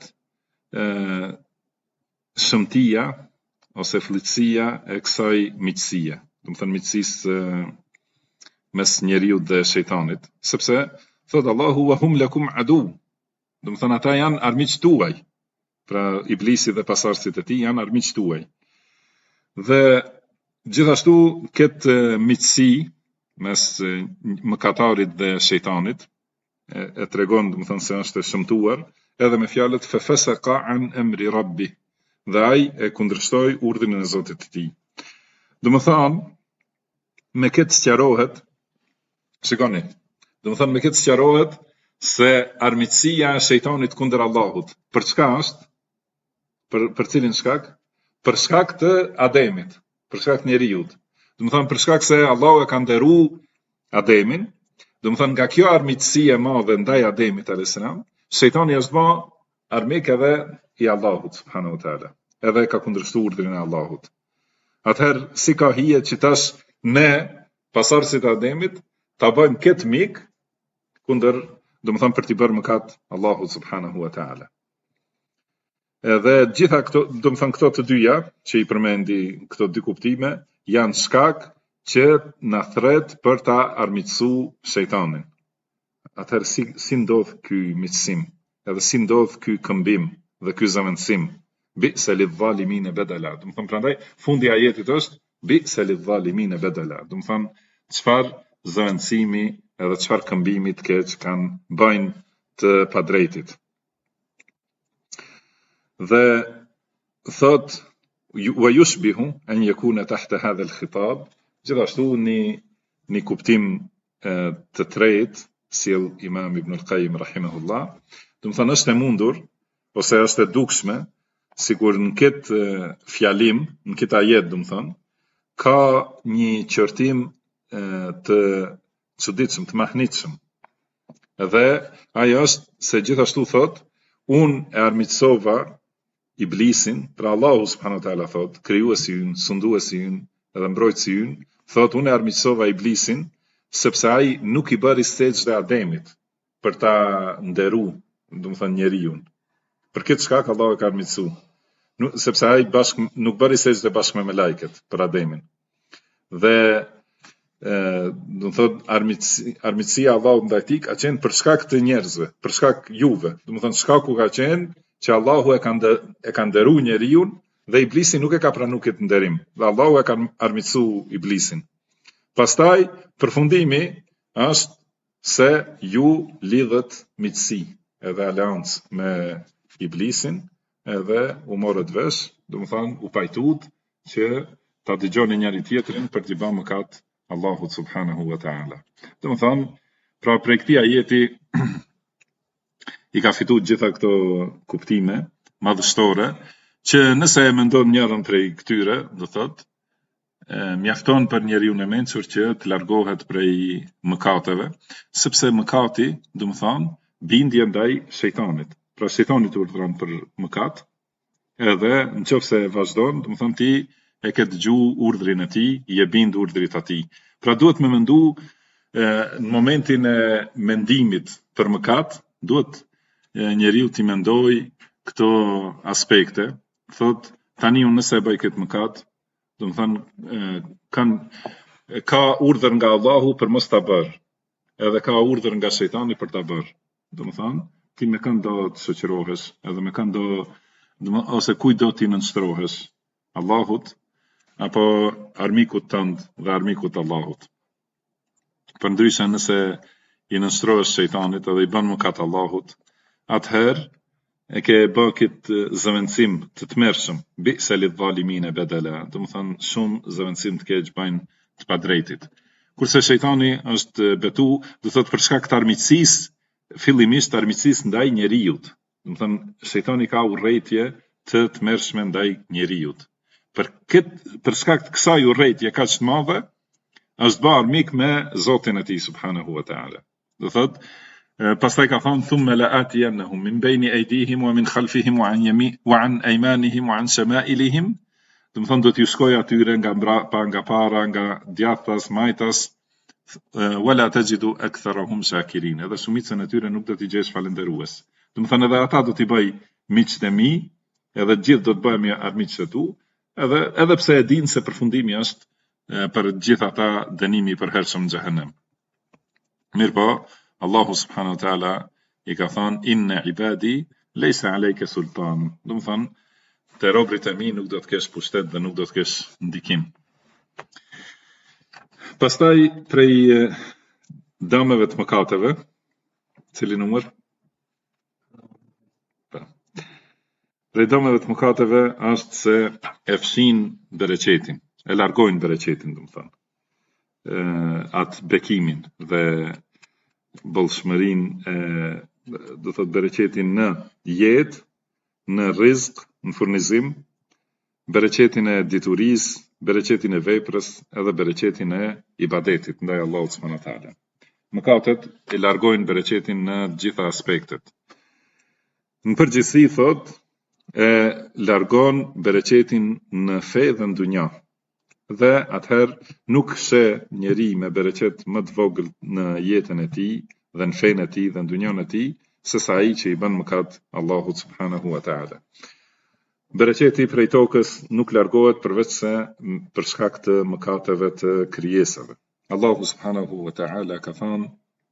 shëmtia ose fllitësia e kësaj miqësie. Do të thënë miqësisë mes njeriu dhe shejtanit, sepse thot Allahu wa hum lakum adu. Do të thënë ata janë armiqtë tuaj. Pra iblisi dhe pasardhësit e tij janë armiqtë tuaj. Dhe gjithashtu këtë miqësi mes mëkatarit dhe shejtanit e tregon, do të thënë se është e shëmtuar edhe me fjalët fa fasaqa an amri rabbi, dhe ai e kundërshtoi urdhrin e Zotit të tij. Do të thënë me këtë sqarohet, shikoni, do të thënë me këtë sqarohet se armiqësia e shejtanit kundër Allahut, për çka është? Për cilin shkak? Për shkak të Ademit, për shkak të njeriut. Do të thënë për shkak se Allahu e ka nderuar Ademin, do të thënë nga kjo armiqësi e madhe ndaj Ademit alayhis salam, shejtani është bë armik edhe i Allahut subhanahu wa taala, edhe ka kundërshtuar urdhrin e Allahut. Atëherë si ka hije që tash ne pasardhësit e Ademit ta bëjmë këtë mik kundër, do të thënë për t'i bërë mëkat Allahut subhanahu wa taala. Edhe gjitha këto, do të thënë këto të dyja që i përmendi këto dy kuptime janë shkak që na thret për ta armiqësuar shejtanin. Atëherë si ndodh ky miqësim, edhe si ndodh ky këmbim dhe ky zëvendësim? Bi'sa lidh-dhalimin badala. Do të thënë prandaj fundi i ajetit është bi'sa lidh-dhalimin badala. Do të thënë çfarë zëvendësimi edhe çfarë këmbimi të keq kanë bëjnë të padrejtit. Dhe thot wa yushbihu an yakuna tahta hadha al-khitab, gjithashtu një kuptim të tretë sjell Imam Ibn al-Qayyim rahimahullah, do të thënë është e mundur ose është e dukshme sikur në këtë fjalim, në këtë ajet, do të thënë, ka një qortim të çuditshëm, të mahnitshëm. Edhe ajo është se gjithashtu thot unë e armiqsova Iblisin, pra Allahu subhanahu wa taala thot, krijuesi ynë, sunduesi ynë, edhe mbrojtësi ynë, thot unë e armiqsova Iblisin sepse ai nuk I bëri sejdë Ademit për ta nderu, domethënë njeriu. Për këtë shkak Allahu e ka armiqsu. Sepse ai nuk bëri sejdë bashkë me melajket për Ademin. Dhe do të thot armiqësia e Allahut ndaj tij ka qenë për shkak të njerëzve, për shkak juve. Do të thon shkaku ka qenë që Allahu e ka nderuar njeriu dhe Iblisi nuk e ka pranuar këtë nderim. Dhe Allahu e ka armiqsu Iblisin. Pastaj përfundimi është se ju lidhet miqësi edhe aleancë me Iblisin edhe u morët vesh, do të thon u pajtuat që ta dëgjoni njëri tjetrin për t'i bërë mëkat Allahu subhanahu wa ta'ala. Do të thon, pra prej këtij ajeti I ka fituar gjitha këto kuptime madhështore që nëse e mendon njërin prej këtyre, do thot, mjafton për njeriu e mençur që të largohet prej mëkateve, sepse mëkati, do të thon, bindje ndaj shejtanit. Pra shejtani të urdhëron për mëkat, edhe nëse vazhdon, do të thon ti e ke dëgju urdhrin e tij, I e bind urdhrit atij. Pra duhet me mendu në momentin e mendimit për mëkat, duhet njeriu t'i mendoj këto aspekte. Thot, tani unë nëse e bëj këtë mëkat, do të thënë ka urdhër nga Allahu për mos ta bër, edhe ka urdhër nga shejtani për ta bër. Do të thënë, ti me kënd do të shoqërohesh, edhe me kënd ose kujt do ti nënshtrohesh, Allahut apo armikut tënd dhe armikut Allahut. Përndryshe nëse I nënshtrohesh shejtanit edhe I bën mëkat Allahut, atëherë e ke bë këtë zëvendësim të tmerrshëm, bi'sa lidh-dhalimina badala, do të thënë shumë zëvendësim të keq bajnë të padrejtit. Kurse shejtani është betu, do thotë për shkak të armiqësisë, fillimisht armiqësisë ndaj njeriut. Do të thënë shejtani ka urrëtie të tmerrshme ndaj njeriut. Për shkak të kësaj urrëtie kaq të madhe, është bërë armik me Zotin e tij subhanahu wa taala. Do thotë pastaj ka thënë thumma la'atiyannahum min bayni aydihim wa min khalfihim wa an aymanihim wa an shama'ilihim. Do të thonë do t'ju shkoj atyre nga mbrapa, nga para, nga djathtas, majtas, wala tajidu aktharahum shakirin. Edhe shumicën e tyre nuk do t'i gjesh falënderues. Do të thonë edhe ata do t'i bëj miqtë e mi, edhe gjithë do të bëhemi armiqtë e tu, edhe pse e dinë se përfundimi është për gjithë ata dënimi I përhershëm në xhehenem. Mirpo Allahu subhanahu wa taala I ka thënë inna ibadi laysa alayka sultan. Do të thonë te robrit e mi nuk do të kesh pushtet dhe nuk do të kesh ndikim. Pastaj prej dëmeve të mëkateve, cili numër? Prej dëmeve të mëkateve është se e fshin bereqetin, e largojnë bereqetin, do të thonë. Atë bekimin dhe bollshmërinë do thotë bereqetin në jetë, në rizq, në furnizim, bereqetin e diturisë, bereqetin e veprës, edhe bereqetin e ibadetit ndaj Allahut subhanahu wa taala. Mëkatet I largojnë bereqetin në gjitha aspektet. Në përgjithësi thotë e largon bereqetin në fe dhe në dunja. Dhe atëherë nuk sheh njeri me bereqet më të vogël në jetën e tij dhe në fenë e tij dhe në dunjan e tij sesa ai që I bën mëkat Allahut subhanahu wa taala. Bereqeti prej tokës nuk largohet përveç se për shkak të mëkateve të krijesave. Allahu subhanahu wa taala ka thënë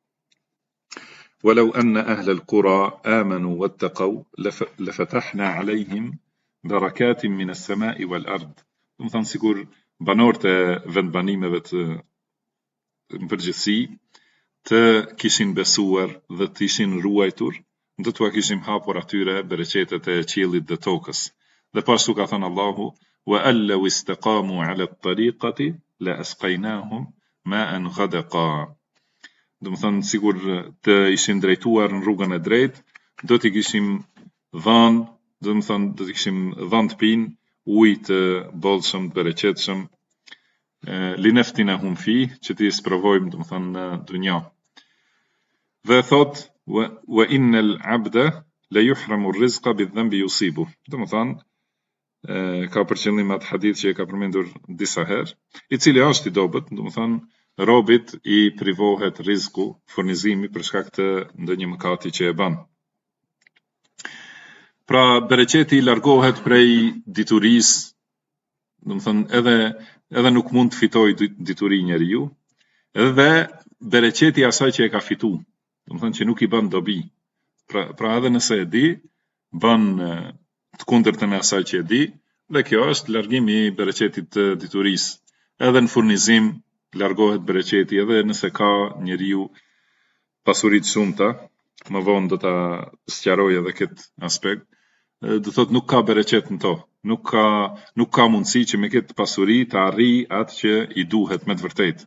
ولو أن أهل القرى آمنوا واتقوا لفتحنا عليهم بركات من السماء والأرض. Do të thonë sikur banorët e vendbanimeve të në përgjithësi të kishin besuar dhe të ishin ruajtur, do t'ua kishim hapur atyre bereqetet e qiellit dhe tokës. Dhe pashtu ka thënë Allahu wa allaw istaqamu ala at-tariqati la asqaynahum ma'an ghadaqa. Do të thonë sikur të ishin drejtuar në rrugën e drejtë, do t'i kishim dhënë, do të thonë do t'i kishim dhënë të pinë ujë të bollshëm, të bereqetshëm, lineftinahum fi, që t'i sprovojmë, do të thonë në dunja. Dhe thot wa innal abda la yuhramu ar-rizqa bidh-dhanbi yusibu. Domethënë ka për qëllim atë hadith që e ka përmendur disa herë, I cili është I dobët, domethënë robit I privohet rizku, furnizimi për shkak të ndonjë mëkati që e bën. Pra bereqeti largohet prej diturisë, domethënë edhe nuk mund të fitojë dituri njeriu, edhe bereqeti asaj që e ka fitu, domethënë që nuk I bën dobi. Pra edhe nëse e di, bën të kundërtën e asaj që e di, dhe kjo është largimi I bereqetit të diturisë. Edhe në furnizim largohet bereqeti, edhe nëse ka njeriu pasuri të shumta, më vonë do ta sqaroj edhe këtë aspekt, do thotë nuk ka bereqet në to, nuk ka mundësi që me këtë pasuri të arri atë që I duhet me të vërtetë.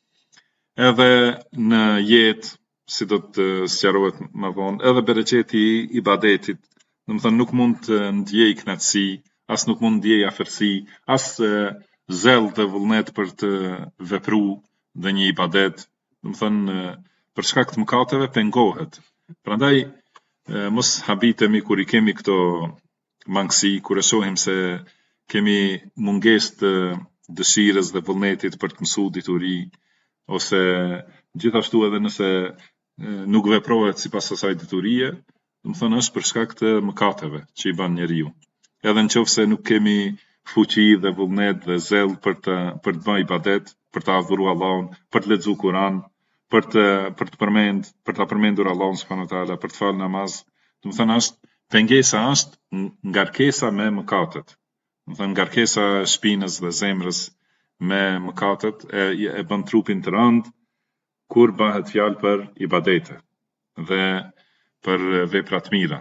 Edhe në jetë, si do të sqarohet më vonë, edhe bereqeti I ibadetit, domethënë nuk mund të ndjej kënaqësi, as nuk mund të ndjej afërsi, as zell dhe vullnet për të vepruar dhe një ibadet, domethënë për shkak të mëkateve pengohet. Prandaj mos habitemi kur I kemi këto mangësi, kur e shohim se kemi mungesë të dëshirës dhe vullnetit për të mësuar dituri, ose gjithashtu edhe nëse nuk veprohet sipas asaj diturie, domethënë është për shkak të mëkateve që I bën njeriu. Edhe nëse nuk kemi fuqi dhe vullnet dhe zell për të bërë ibadet, për të adhuruar Allahun, për të lexuar Kur'an, për ta përmendur Allahun subhanahu wa taala, për të falë namaz, domethënë pengesa është ngarkesa me mëkatet. Domethënë ngarkesa e shpinës dhe zemrës me mëkatet e bën trupin të rënd kur bëhet fjalë për ibadete dhe për vepra të mira.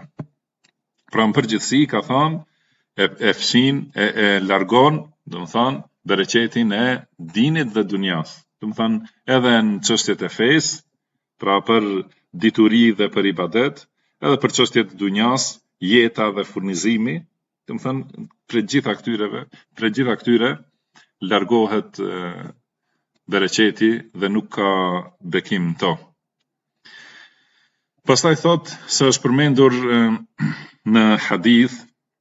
Pra në përgjithësi ka thënë e fshin, e largon, domethënë bereqetin e dinit dhe dunjas. Domethënë edhe në çështjet e fesë, pra për dituri dhe për ibadet, edhe për çështjet e dunjas, jeta dhe furnizimi, domethënë për gjitha këtyre largohet bereqeti dhe nuk ka bekim në to. Pastaj thot se është përmendur në hadith,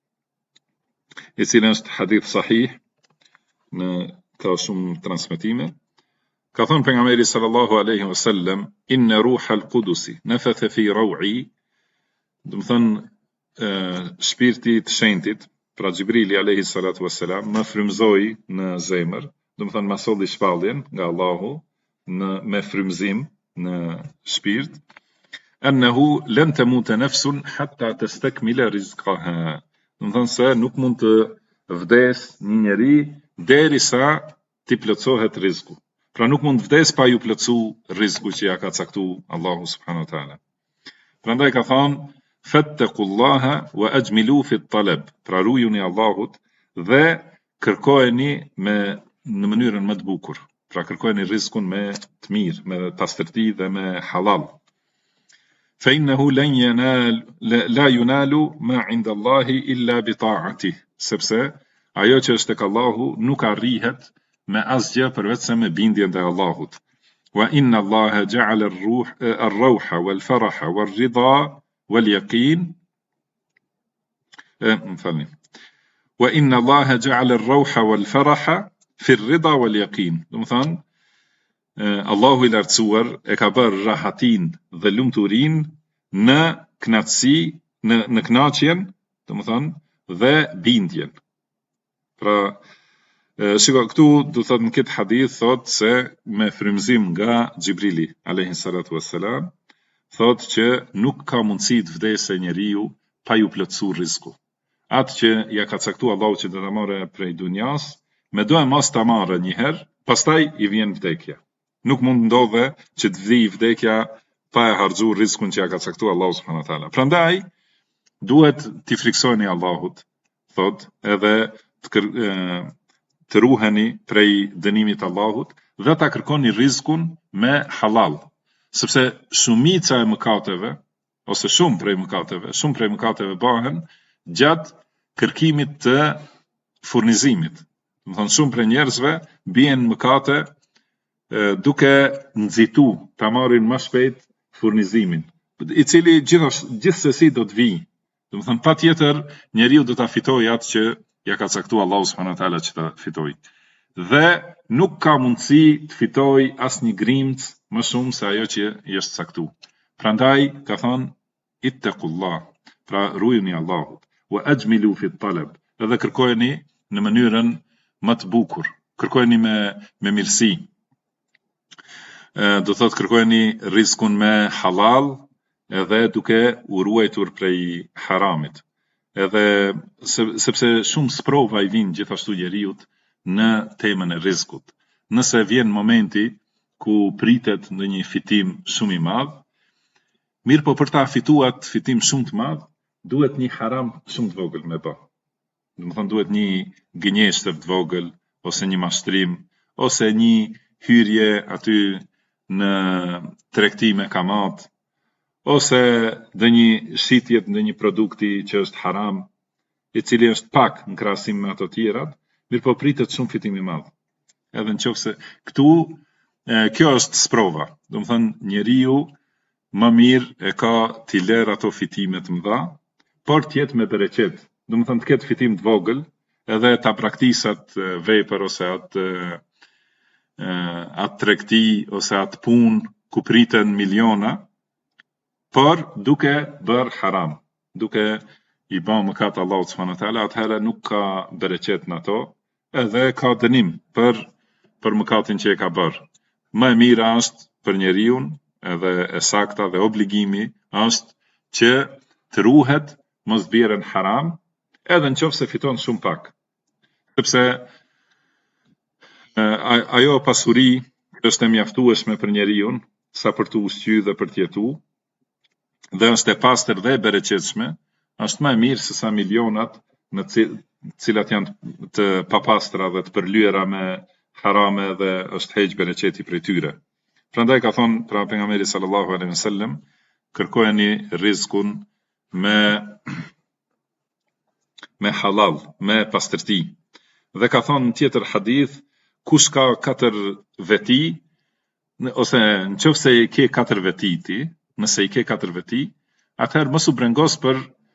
I cili është hadith sahih, ka shumë transmetime, ka thënë pejgamberi sallallahu alaihi wasallam, inna ruhal qudusi nafatha fi raw'i, domethënë shpirti I të shenjtit, pra Xhibrili alayhi salatu wassalam, më frymëzoi në zemër, domethënë më solli shpalljen nga Allahu me frymëzim në shpirt, annahu lan tamuta nafsun hatta tastakmila rizqaha. Domethënë se nuk mund të vdes një njeri derisa t'i plotësohet rizku. Pra nuk mund të vdes pa ju plotësu rizku që ja ka caktuar Allahu subhanahu wa taala. Prandaj ka thënë fattaqullaha wa ajmilu fi at-talab. Pra rujuni Allahut dhe kërkojeni në mënyrën më të bukur. Pra kërkojeni rizkun me të mirë, me pastërti dhe me halal. فإنه لا ينال ما عند الله إلا بطاعته, sepse ajo që është tek Allahu nuk arrihet me asgjë përveç se me bindjen te Allahut. Wa inna Allaha ja'ala ar-ruha wal-faraha war-ridha wal-yaqin. Wa inna Allaha ja'ala ar-ruha wal-faraha fi ar-ridha wal-yaqin. Domethënë Allahu I lartësuar e ka bërë rahatin dhe lumturin në kënaqësi, në kënaqjen, domethënë dhe bindjen. Pra, shiko këtu do thotë në këtë hadith thotë se me frymëzim nga Xhibrili alayhi salatu wassalam, thotë që nuk ka mundësi të vdesë njeriu pa ju plotësuar rizku. Atë që ja ka caktuar Allahu që do ta marrë prej dunjas, me do e mos ta marrë një herë, pastaj I vjen vdekja. Nuk mund ndodhe që të vijë vdekja pa e harxuar rizkun që ja ka caktuar Allahu subhanahu wa taala. Prandaj duhet t'i friksoni Allahut, thot, edhe të ruheni prej dënimit të Allahut dhe ta kërkoni rizkun me halal, sepse shumica e mëkateve ose shumë prej mëkateve bëhen gjatë kërkimit të furnizimit. Domethënë shumë prej njerëzve bien mëkate duke nxitu ta marrin më shpejt furnizimin, I cili gjithsesi do të vijë, Do të thënë patjetër njeriu do ta fitojë atë që ja ka caktuar Allahu subhanahu wa taala që ta fitojë. Dhe nuk ka mundësi të fitojë asnjë grimc më shumë se ajo që i është caktuar. Prandaj ka thënë ittaqullah, pra rujuni Allahut, wa ajmilu fi talab, edhe kërkojeni në mënyrën më të bukur, kërkojeni me mirësi. Do thotë kërkojeni rizkun me halal, edhe duke u ruajtur prej haramit. Edhe sepse shumë sprova i vinë gjithashtu njeriut në temën e rizkut. Nëse vjen momenti ku pritet ndonjë fitim shumë i madh, mirë po për ta fituar fitim shumë të madh, duhet një haram shumë të vogël me bë. Do të thonë duhet një gënjeshtër të vogël, ose një mashtrim, ose një hyrje aty në tregti me kamat, ose ndonjë shitje ndonjë produkti që është haram, i cili është pak në krahasim me ato tjerat, mirë po pritet shumë fitim i madh. Edhe nëse këtu kjo është sprova. Do të thënë njeriu më mirë e ka t'i lërë ato fitime të mëdha, por t'jetë me bereqet. Do të thënë të ketë fitim të vogël, edhe ta praktisat vepër ose atë tregti ose atë punë ku priten miliona, por duke bërë haram, duke i bën mëkat Allahu subhanahu wa taala, atëherë nuk ka bereqet në ato, edhe ka dënim për mëkatin që e ka bërë. Më e mira është për njeriu, edhe e sakta dhe obligimi është që të ruhet mos bjerën haram, edhe nëse fiton shumë pak. Sepse ajo pasuri është e mjaftueshme për njeriu sa për të ushqyer dhe për të jetuar, dhe është e pastër dhe e bereqetshme, është më e mirë se sa milionat në cilat janë të papastra dhe të përlyera me harame dhe është heq bereqeti prej tyre. Prandaj ka thonë pra pejgamberi sallallahu alaihi wasallam, kërkojeni rizkun me halal, me pastërti. Dhe ka thonë në tjetër hadith, kush ka 4 veti, ose nëse i ke 4 veti ti, nëse i ke 4 veti, atëherë mos u brengos për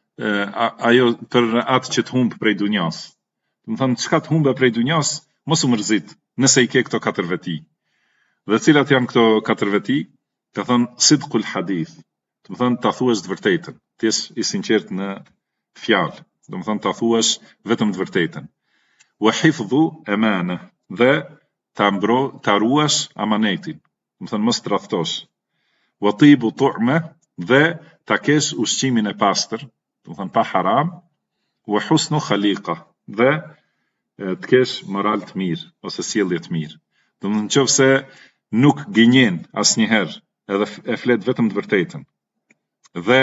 atë që të humb prej dunjas. Do të thënë çka të humbe prej dunjas, mos u mërzit, nëse i ke këto 4 veti. Dhe cilat janë këto 4 veti? Ka thënë sidqul hadith. Do të thënë ta thuash të vërtetën, të jesh i sinqert në fjalë. Do të thënë ta thuash vetëm të vërtetën. Wa hifdhu amana, dhe ta ruash amanetin. Do të thënë mos tradhtosh. Wa tibu tu'ma, dhe ta kesh ushqimin e pastër, do të thënë pa haram. Wa husnu khaliqa, dhe të kesh moral të mirë ose sjellje të mirë. Do të thënë nëse nuk gënjen asnjëherë, edhe e flet vetëm të vërtetën, dhe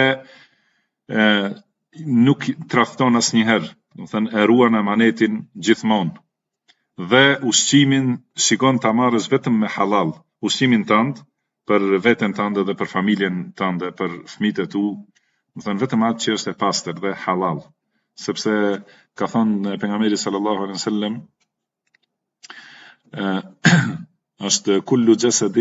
nuk tradhton asnjëherë, do të thënë e ruan amanetin gjithmonë, dhe ushqimin shikon ta marrësh vetëm me halal, ushqimin tënd për veten tënde dhe për familjen tënde, për fëmijët e tu, do të thënë vetëm atë që është e pastër dhe halal, sepse ka thënë pejgamberi sallallahu alaihi wasallam, është kullu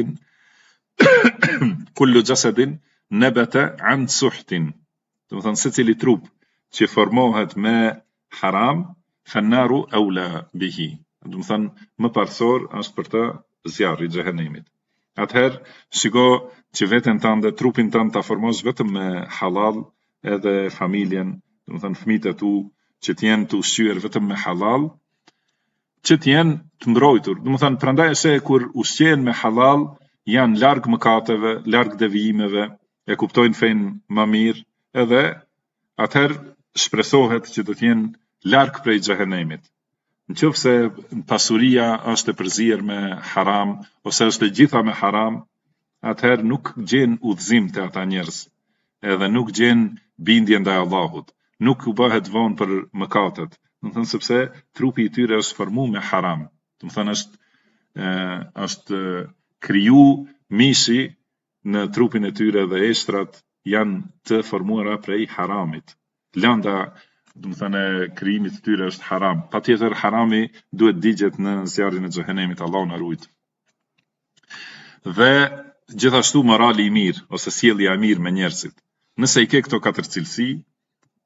jasadin nabata an suhtin. Do të thënë secili trup që formohet me haram, fannaru awla bihi. Do të thënë më parsor është për të zjarri i xhehenemit. Atëherë shiko që veten tënde, trupin tënd ta formosh vetëm me halal, edhe familjen, do të thënë fëmijët e tu, që të jenë të ushqyer vetëm me halal, që të jenë të mbrojtur. Do të thënë prandaj se kur ushqehen me halal, janë larg mëkateve, larg devijimeve, e kuptojnë fen më mirë, edhe atëherë shpresohet që do të jenë larg prej xhehenemit. Nëse pasuria është e përzier me haram, ose është e gjitha me haram, atëherë nuk gjen udhëzim të ata njerëz, edhe nuk gjen bindje ndaj Allahut, nuk u bëhet vonë për mëkatet, do të thënë sepse trupi i tyre është formuar me haram. Do të thënë është kriju mishi në trupin e tyre dhe eshtrat janë të formuara prej haramit. Lënda, do të thënë krijimit të tyre është haram. Patjetër harami duhet digjet në zjarrin e xhehenemit, Allahu na ruaj. Dhe gjithashtu morali i mirë ose sjellja e mirë me njerëzit. Nëse i ke këto 4 cilësi,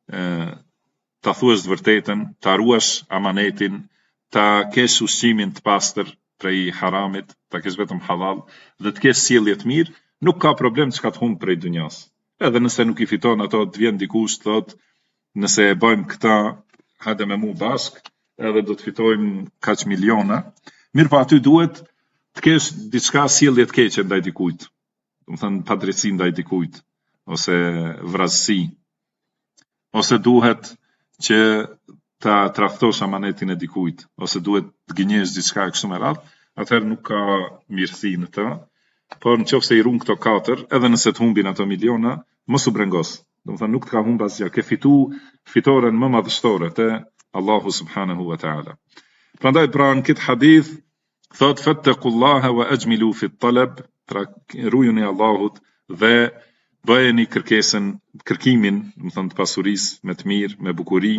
ta thuash të vërtetën, ta ruash amanetin, ta kesh ushqimin të pastër prej haramit, ta kesh vetëm halal, dhe të kesh sjellje të mirë, nuk ka problem çka të humb prej dunjas. Edhe nëse nuk i fiton ato, të vjen dikush thot, nëse e bëjmë këta, hajde me mu bashk, edhe do të fitojmë kaq miliona, mirë pa aty duhet të kesh diçka sjellje të keqe ndaj dikujt. Do të thënë padrejtësi ndaj dikujt, ose vrasësi, ose duhet që ta tradhtosh amanetin e dikujt, ose duhet të gënjesh diçka kështu me radhë, atëherë nuk ka mirësi në të. Por nëse i ruan këto katër, edhe nëse të humbin ato miliona, mos u brengos. Do të thënë nuk të ka humb asgjë, ke fitu fitoren më madhështore te Allahu subhanahu wa taala. Prandaj pra në këtë hadith thot fattaqullaha wa ajmilu fi talab, pra rujuni Allahut dhe bëjeni kërkimin, do të thënë të pasurisë me të mirë, me bukuri,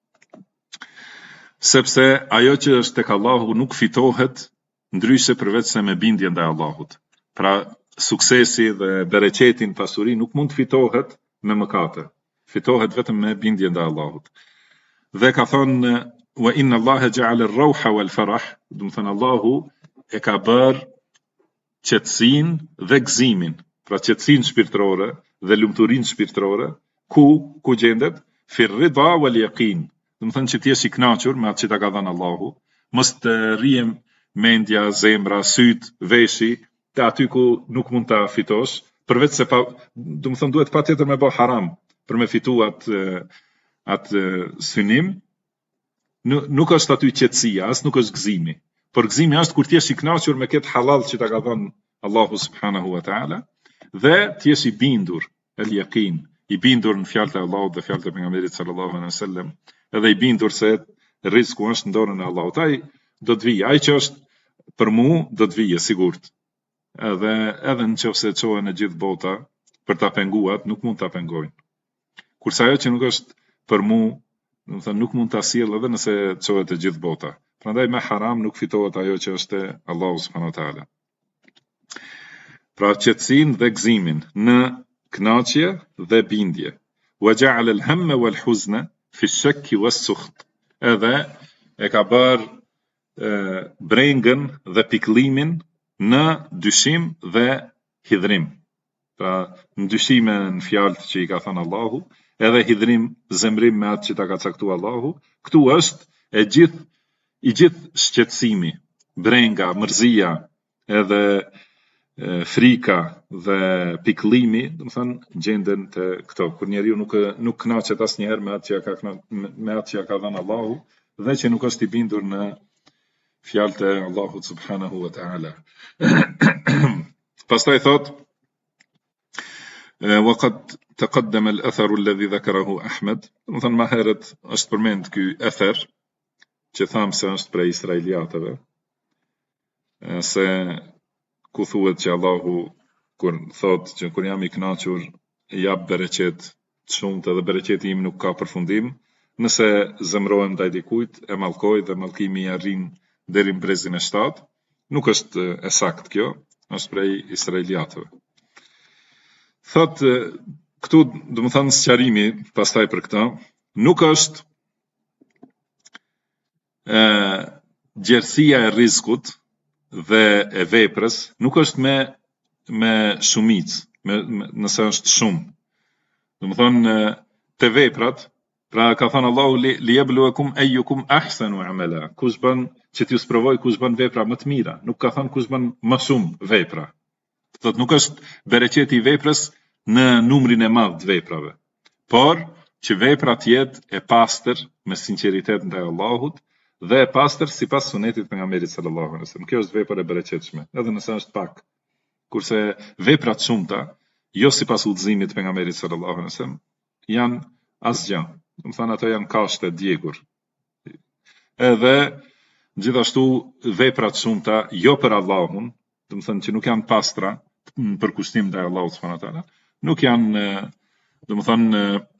sepse ajo që është tek Allahu nuk fitohet ndryshe përveç se me bindje ndaj Allahut. Pra suksesi dhe bereqetin pasuri nuk mund të fitohet me mëkate, fitohet vetëm me bindje ndaj Allahut. Dhe ka thonë wa inna Allaha ja'ala ar-rawha wal farah, do të thënë Allahu e ka bërë qetësinë dhe gëzimin, pra qetësinë shpirtërore dhe lumturinë shpirtërore, ku gjendet fi rida wal yaqin, do të thënë që të jesh i kënaqur me atë që ta ka dhënë Allahu, mos të rrihem mendja, zemra, syt, veshi, te aty ku nuk mund ta fitosh, përveç se do të thënë duhet patjetër me bë haram për me fitu atë synim. Nuk është aty qetësia, as nuk është gëzimi. Por gëzimi është kur t'jesh i kënaqur me këtë halal që ta ka dhënë Allahu subhanahu wa taala, dhe t'jesh i bindur, el yaqin, i bindur në fjalët e Allahut dhe fjalët e pejgamberit sallallahu alaihi wasallam, edhe i bindur se rreziku është në dorën e Allahut. Ai do të vijë, ai që është për mu do të vijë sigurt. Edhe nëse çohen në gjithë bota për ta penguar, nuk mund ta pengojnë. Kurse ajo që nuk është për mu, do të thënë nuk mund ta sjell edhe nëse çohet të gjithë bota. Prandaj me haram nuk fitohet ajo që është e Allahu subhanahu wa taala. Pra qetësinë dhe gëzimin në kënaqje dhe bindje. Wa ja'ala al-hamma wal-huzna fi ash-shakki was-sukht. Edhe e ka bërë brengën dhe pikëllimin në dyshim dhe hidhrim. Pra në dyshime në fjalët që i ka thënë Allahu, edhe hidhrim, zemrim me atë që ta ka caktuar Allahu, këtu është i gjithë shqetësimi, brenga, mërzia, edhe frika dhe pikëllimi, do të thënë gjenden te këto, kur njeriu nuk kënaqet asnjëherë me atë që ka dhënë Allahu, dhe që nuk është i bindur në fjalët e Allahut subhanahu wa taala. Pastaj thot وقد تقدم الأثر الذي ذكره أحمد. Domethënë më herët është përmend ky ether që thamë se është prej israeliatëve, se ku thuhet që Allahu kur thot që kur jam i kënaqur jap bereqet të shumtë dhe bereqeti im nuk ka përfundim, nëse zemrohem ndaj dikujt e mallkoj dhe mallkimi i arrin deri në brezin e 7, nuk është e saktë kjo, është prej israeliatëve. Thot këtu, do të thënë sqarimi pastaj për këtë, nuk është gjerësia e rrezikut dhe e veprës, nuk është me shumicë, nëse është shumë. Do të thënë te veprat, pra ka thënë Allahu li yabluwakum ayyukum ahsanu amala, kush bën që t'ju sprovoj kush bën vepra më të mira, nuk ka thënë kush bën më shumë vepra. Thot nuk është bereqeti i veprës në numrin e madh të veprave, por që vepra të jetë e pastër me sinqeritet ndaj Allahut dhe e pastër sipas sunetit pejgamberit sallallahu alaihi wasallam. Kjo është vepër e bereqetshme, edhe nëse është pak. Kurse veprat shumta, jo sipas udhëzimit të pejgamberit sallallahu alaihi wasallam, janë asgjë. Do të thënë ato janë kashte djegur. Edhe gjithashtu veprat shumta jo për Allahun, do të thënë që nuk janë pastra për kushtim ndaj Allahut subhanahu wa taala, nuk janë, do të thënë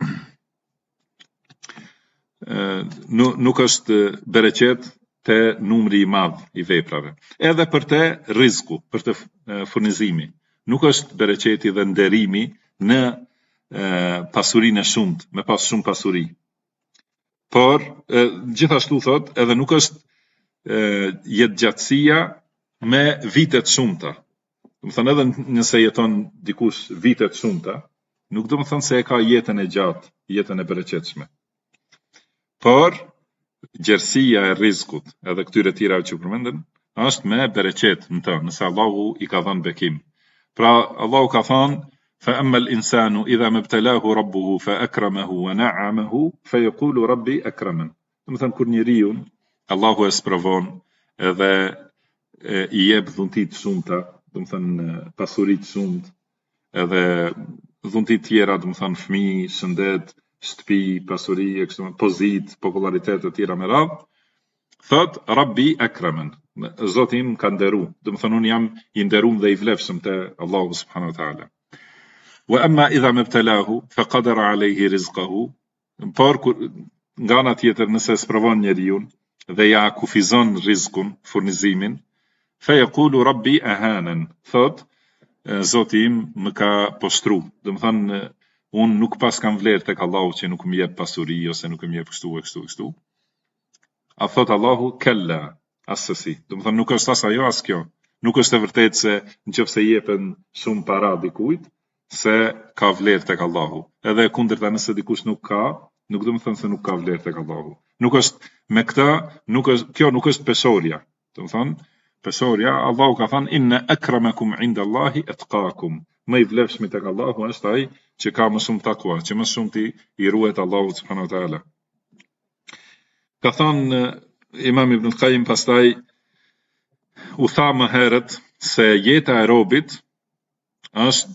nuk është bereqet te numri i madh i veprave. Edhe për te rreziku, për te furnizimi, nuk është bereqeti dhe nderimi në pasurinë e shumt, me pas shumë pasuri. Por gjithashtu thot, edhe nuk është jetëgjatësia me vitet shumta. Do të thënë edhe nëse jeton dikush vitet shumta, nuk do të thënë se e ka jetën e gjatë, jetën e bereqetshme. Por gjerësia e rizkut, edhe këtyre tjerave që përmenden, është me bereqet në të, nëse Allahu i ka dhënë bekim. Pra Allahu ka thënë: فأما الإنسان إذا ما ابتلاه ربه فأكرمه ونعمه فيقول ربي أكرمن. Do të thënë kur njeriu Allahu e sprovon edhe i jep dhunti të shumta, do të thënë pasuri të shumtë, edhe dhunti të tjera, do të thënë fëmijë, shëndet, shtëpi, pasuri, pozit, popularitet e tjera me radhë, thot Rabbi akramen. Zoti im ka nderu, do të thënë unë jam i nderuar dhe i vlefshëm te Allahu subhanahu wa taala. Wa amma idha mabtalahu faqadara alayhi rizqahu. Por nga ana tjetër nëse sprovon njeriu dhe ja kufizon rizkun, furnizimin, fa yaqulu rabbi ahanan. Thot Zoti im më ka poshtru. Do të thënë unë nuk pas kam vlerë tek Allahu që nuk më jep pasuri ose nuk më jep kështu. A thot Allahu kella, asësi. Do të thënë nuk është as ajo as kjo. Nuk është e vërtetë se nëse jepen shumë para dikujt, se ka vlerë tek Allahu. Edhe kundërta nëse dikush nuk ka, nuk do të thënë se nuk ka vlerë tek Allahu. Nuk është me këtë, kjo nuk është pesorja. Do të thënë, pesorja Allahu ka thënë inna akramakum indallahi atqakum. Më i vlefshmi tek Allahu është ai që ka më shumë takwa, që më shumë i ruhet Allahu subhanahu wa taala. Ka thënë Imam Ibn al-Qayyim pastaj u tha më herët se jeta e robit është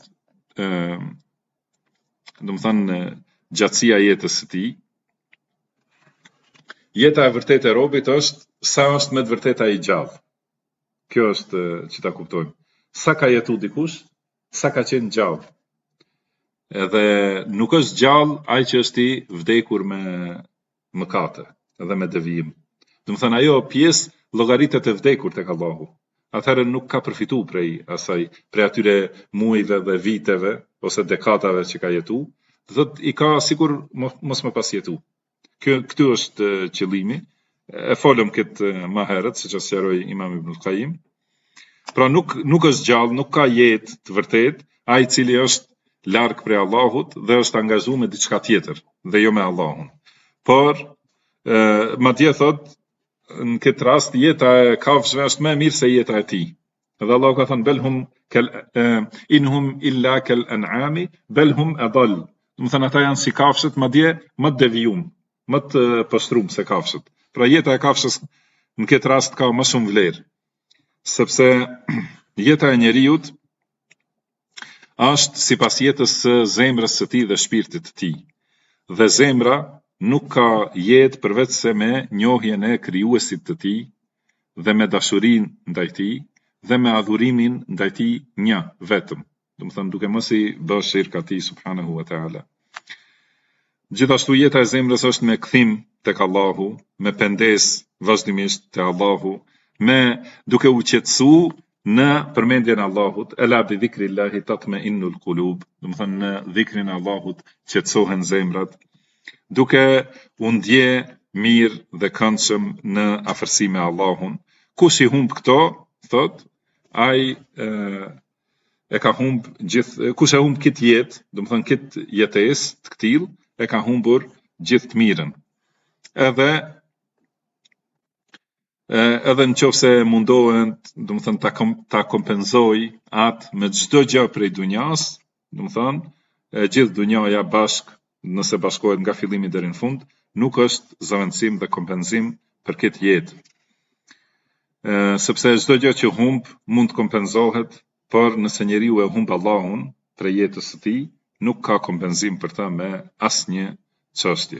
do të thënë gjatësia e jetës së tij. Jeta e vërtetë e robit është sa është me të vërtetë ai gjallë. Kjo është që ta kuptojmë. Sa ka jetu dikush, sa ka qenë gjallë. Edhe nuk është gjallë ai që është i vdekur me mëkate edhe me devijim. Do të thënë ajo pjesë llogaritet e vdekur tek Allahu. Atëherë nuk ka përfitu prej atyre muajve dhe viteve ose dekadave që ka jetu, do të i ka sikur mos më pas jetu. Këtu është qëllimi. E folëm këtë më herët, siç sqaroi Imam Ibn al-Qayyim. Pra nuk është gjallë, nuk ka jetë të vërtetë ai i cili është larg prej Allahut dhe është angazhuar me diçka tjetër dhe jo me Allahun. Por madje thot në këtë rast jeta e kafshëve është më e mirë se jeta e tij. Dhe Allahu ka thënë belhum inhum illa kal an'ami belhum adall. Do të thënë ata janë si kafshët, madje më të devijum, më të poshtruar se kafshët. Pra jeta e kafshës në këtë rast ka më shumë vlerë, sepse jeta e njeriut është sipas jetës së zemrës së tij dhe shpirtit të tij. Dhe zemra nuk ka jetë përveç se me njohjen e krijuesit të tij dhe me dashurinë ndaj tij dhe me adhurimin ndaj tij një vetëm. Do të thënë duke mos i bërë shirk atij subhanahu wa taala. Gjithashtu jeta e zemrës është me kthim tek Allahu, me pendes vazhdimisht te Allahu, me duke u qetësu në përmendjen e Allahut, ela bi dhikrillahi tatma'innul qulub. Do të thënë në dhikrin e Allahut qetësohen zemrat, duke u ndje mirë dhe këndshëm në afërsi me Allahun. Kush i humb këto, thot, ai e ka humb gjithë, kush e humb këtë jetë, do të thënë këtë jetesë të këtill, e ka humbur gjithë të mirën. Edhe nëse mundohen, do të thënë ta kompenzoj atë me çdo gjë prej dunjas, do të thënë gjithë dunjaja bashk, nëse bashkohet nga fillimi deri në fund, nuk është zavendësim dhe kompenzim për këtë jetë. Sepse çdo gjë që humb mund të kompenzohet, por nëse njeriu e humb Allahun prej jetës së tij, nuk ka kompenzim për ta me asnjë çështje.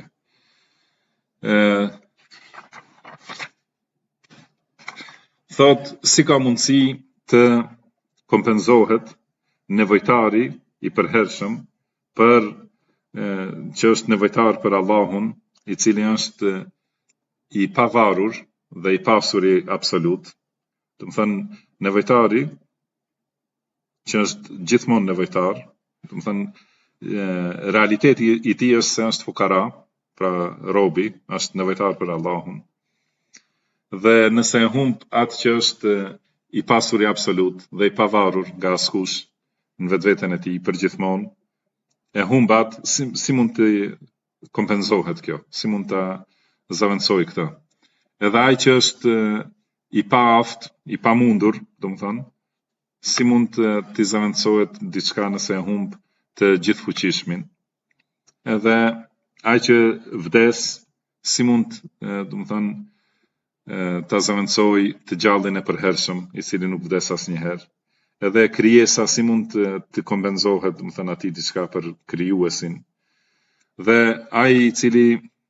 Thot, si ka mundësi të kompenzohet nevojtari i përhershëm për që është nevojtar për Allahun, i cili është i pavarur dhe i pasuri absolut. Do të thënë nevojtari që është gjithmonë nevojtar, do të thënë realiteti I tij është se është fukara, pra robi, është nevojtar për Allahun. Dhe nëse e humb atë që është I pasur I absolut dhe I pavarur nga askush në vetveten e tij përgjithmonë, e humb atë, si mund të kompenzohet kjo? Si mund ta zaventësoj këtë? Edhe ai që është I paaft, I pamundur, domethënë, si mund të zaventësohet diçka nëse e humb të gjithfuqishmin? Edhe ai që vdes, si mund, domethënë, ta zaventësoj të gjallin e përhershëm, I cili nuk vdes asnjëherë? Edhe krijesa si mund të kompenzohet, domethënë atij diçka për krijuesin? Dhe ai I cili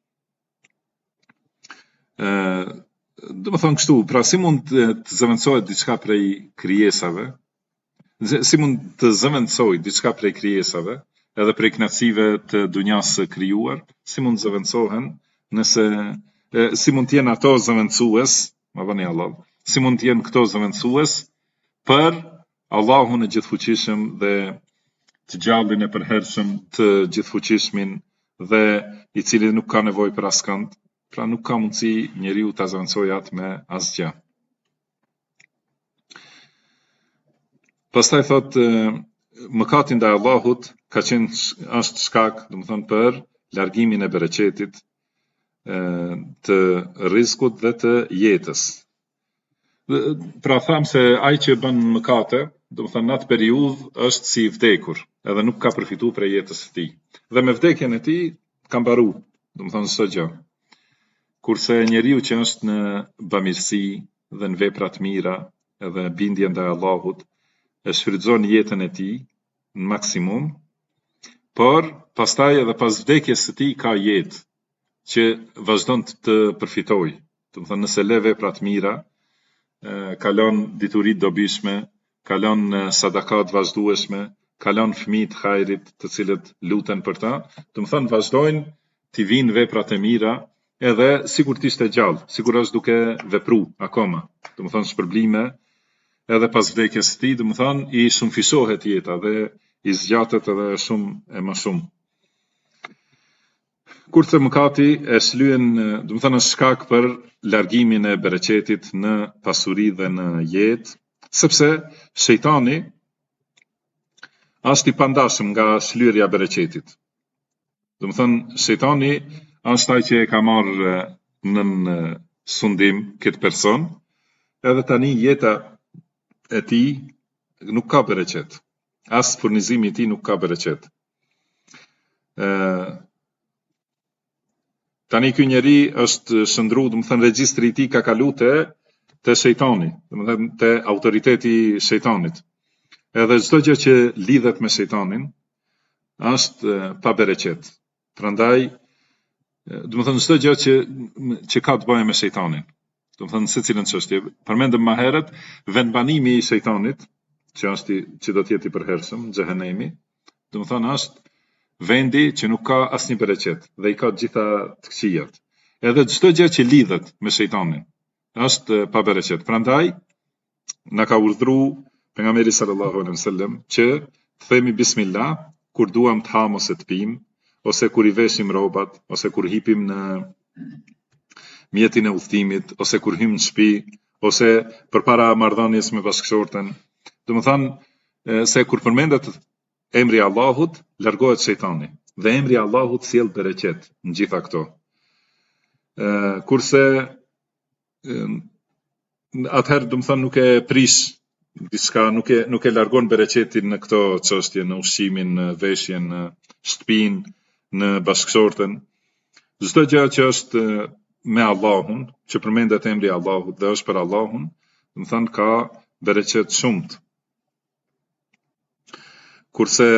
domethënë kështu, pra si mund të zaventësohet diçka prej krijesave? Si mund të zaventësoj diçka prej krijesave, edhe prej kënaqësive të dunjas së krijuar, si mund të zaventësohen nëse si mund të jenë ato zaventësues, ma vani Allah, si mund të jenë këto zaventësues për Allahun e gjithfuqishëm dhe të gjallin e përhershëm të gjithfuqishmin dhe I cili nuk ka nevojë për askënd, pra nuk ka mundësi njeriu ta zaventësojë atë me asgjë. Pastaj thot mëkati ndaj Allahut ka qenë është shkak, domethënë për largimin e bereqetit, të rizkut dhe të jetës. Pra tham se ai që bën mëkate, domethënë në atë periudhë është si I vdekur, edhe nuk ka përfituar prej jetës së tij. Dhe me vdekjen e tij ka mbaruar, domethënë çdo gjë. Kurse njeriu që është në bamirësi dhe në vepra të mira, edhe bindje ndaj Allahut, e shfrytëzon jetën e tij në maksimum, por pastaj edhe pas vdekjes së tij ka jetë që vazhdon të përfitojë. Domethënë nëse le vepra të mira, kalon dituri të dobishme, kalon sadakat vazhdueshme, kalon fëmijë të hajrit të cilët luten për ta, domethënë vazhdojnë t'i vinë veprat e mira, edhe sikur të ishte gjallë, sikur është duke vepruar akoma. Domethënë shpërblime edhe pas vdekjes së tij, domethënë I shumëfishohet jeta dhe I zgjatet edhe shumë e më shumë. Kurse mëkati e shlyen, domethënë është shkak për largimin e bereqetit në pasuri dhe në jetë, sepse shejtani është I pandashëm nga shlyerja e bereqetit. Domethënë shejtani është ai që e ka marrë në sundim këtë person, edhe tani jeta e tij nuk ka bereqet. As furnizimi I tij nuk ka bereqet. Tani ky njeri është shndruar, domethënë regjistri I tij ka kalu te shejtani, domethënë te autoriteti I shejtanit. Edhe çdo gjë që lidhet me shejtanin është pa bereqet. Prandaj, domethënë çdo gjë që ka të bëjë me shejtanin. Domethënë secilën çështje, përmendëm më herët, vendbanimi I shejtanit, që do të jetë I përhershëm, xhehenemi, domethënë është vendi që nuk ka asnjë bereqet dhe I ka të gjitha të këqijat. Edhe çdo gjë që lidhet me shejtanin është pa bereqet. Prandaj na ka urdhëruar pejgamberi sallallahu alaihi wasallam që të themi bismillah kur duam të ham ose të pim, ose kur I veshim rrobat, ose kur hipim në mjetin e udhëtimit, ose kur hym në shtëpi, ose përpara marrëdhënies me bashkëshorten. Domethënë se kur përmendet emri I Allahut, largohet shejtani dhe emri I Allahut sjell bereqet në gjitha këto. Kurse atëherë domethënë nuk e prish diçka, nuk e largon bereqetin në këto çështje, në ushqimin, në veshjen, në shtëpinë, në bashkëshorten. Çdo gjë që është me Allahun, që përmendet emri I Allahut dhe është për Allahun, domethënë ka bereqet shumët. Kurse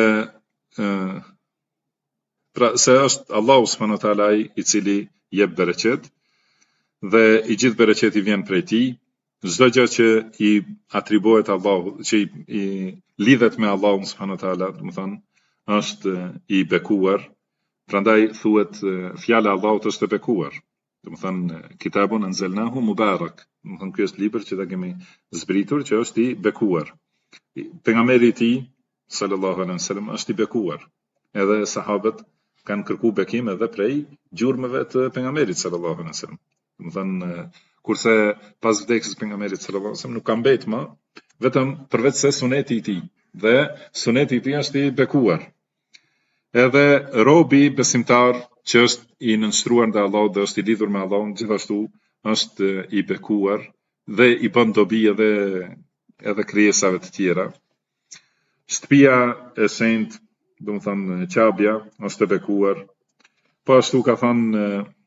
pra se është Allahu subhanahu wa taala ai I cili jep bereqet dhe I gjithë bereqeti vjen prej tij. Çdo gjë që I atribuohet Allahut, që I lidhet me Allahun subhanahu wa taala, domethënë është I bekuar. Prandaj thuhet fjala e Allahut është e bekuar. Domethënë kitabun anzalnahu mubarak. Domethënë ky është libër që ta kemi zbritur, që është I bekuar. Pejgamberi I tij sallallahu alaihi wasallam është I bekuar. edhe sahabët kanë kërku bekim edhe prej gjurmëve të pejgamberit sallallahu alaihi wasallam. Do thënë kurse pas vdekjes së pejgamberit sallallahu alaihi wasallam nuk ka mbetë më vetëm përveç se suneti i tij. Dhe suneti i tij është i bekuar. Edhe robi besimtar që është i nënshtruar ndaj Allahut dhe është i lidhur me Allahun, gjithashtu është i bekuar dhe i bën dobi edhe krijesave të tjera. Shtëpia e shenjtë, do të thënë Qabja, është e bekuar. Po ashtu ka thënë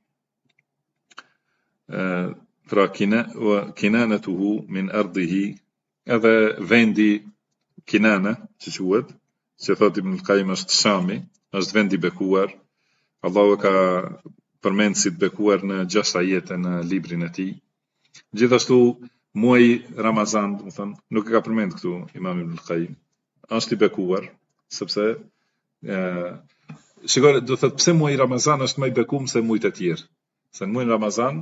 pra kinanatuhu min ardihi, edhe vendi Kinana, që quhet, që thotë Ibn al-Qayyim është Shami, është vendi bekuar. Allahu ka përmend si të bekuar në 6 ajete në librin e tij. Gjithashtu muaji Ramazan, do të thënë, nuk e ka përmend këtu Imam Ibn al-Qayyim. Është i bekuar, sepse shikoj, do thotë pse muaji Ramazan është më i bekuar se muajt e tjerë. Se në muajin Ramazan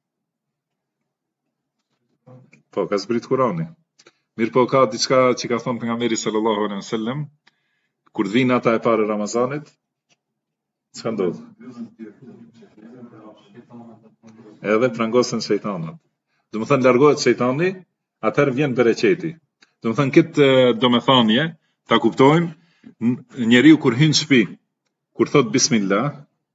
po ka zbrit Kurani. Mirë po ka diçka që ka thonë pejgamberi sallallahu alaihi wasallam, kur vjen ata e parë Ramazanit, çka ndodh? Edhe prangosen shejtanët. Do të thënë largohet shejtani, atëherë vjen bereqeti. Do të thënë këtë domethënie ta kuptojmë njeriu kur hyn në shtëpi, kur thot bismillah,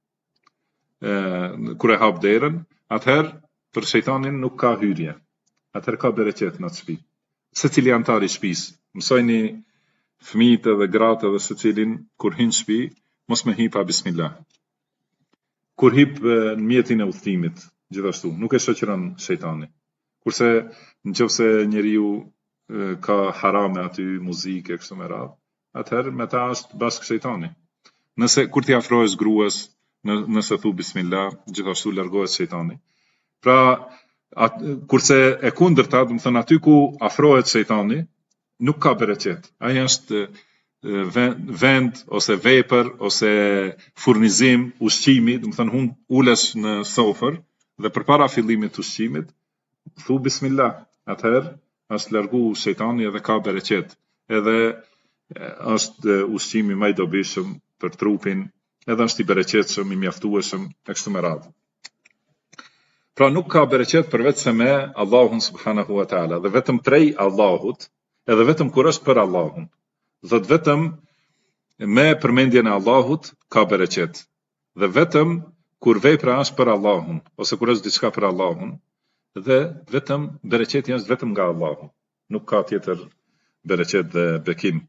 kur e hap derën, atëherë për shejtanin nuk ka hyrje. Atëherë ka bereqet në shtëpi. Secili antar i shtëpisë, mësojni fëmijët dhe gratë dhe secilin kur hyn në shtëpi, mos me hip pa bismillah. Kur hip në mjetin e udhëtimit, gjithashtu, nuk e shoqëron shejtani. Kurse nëse njeriu ka harame aty, muzikë kështu me radhë, atëherë me ta është bashkë shejtani. Nëse kur ti afrohesh gruas, nëse thu bismillah, gjithashtu largohet shejtani. Pra kurse e kundërta, do të thënë aty ku afrohet shejtani, nuk ka bereqet. Ai është vend ose vepër ose furnizim, ushqimi, do të thënë ulesh në sofër dhe përpara fillimit të ushqimit, thu bismillah. Atëherë është largu shejtani edhe ka bereqet. Edhe është ushqimi më i dobishëm për trupin, edhe është i bereqetshëm, i mjaftueshëm e kështu me radhë. Pra nuk ka bereqet përveç se me Allahun subhanahu wa taala, dhe vetëm prej Allahut, edhe vetëm kur është për Allahun. Dhe vetëm me përmendjen e Allahut ka bereqet. Dhe vetëm kur vepra është për Allahun, ose kur është diçka për Allahun, dhe vetëm bereqeti është vetëm nga Allahu. Nuk ka tjetër bereqet dhe bekim.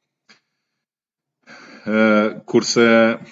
Kurse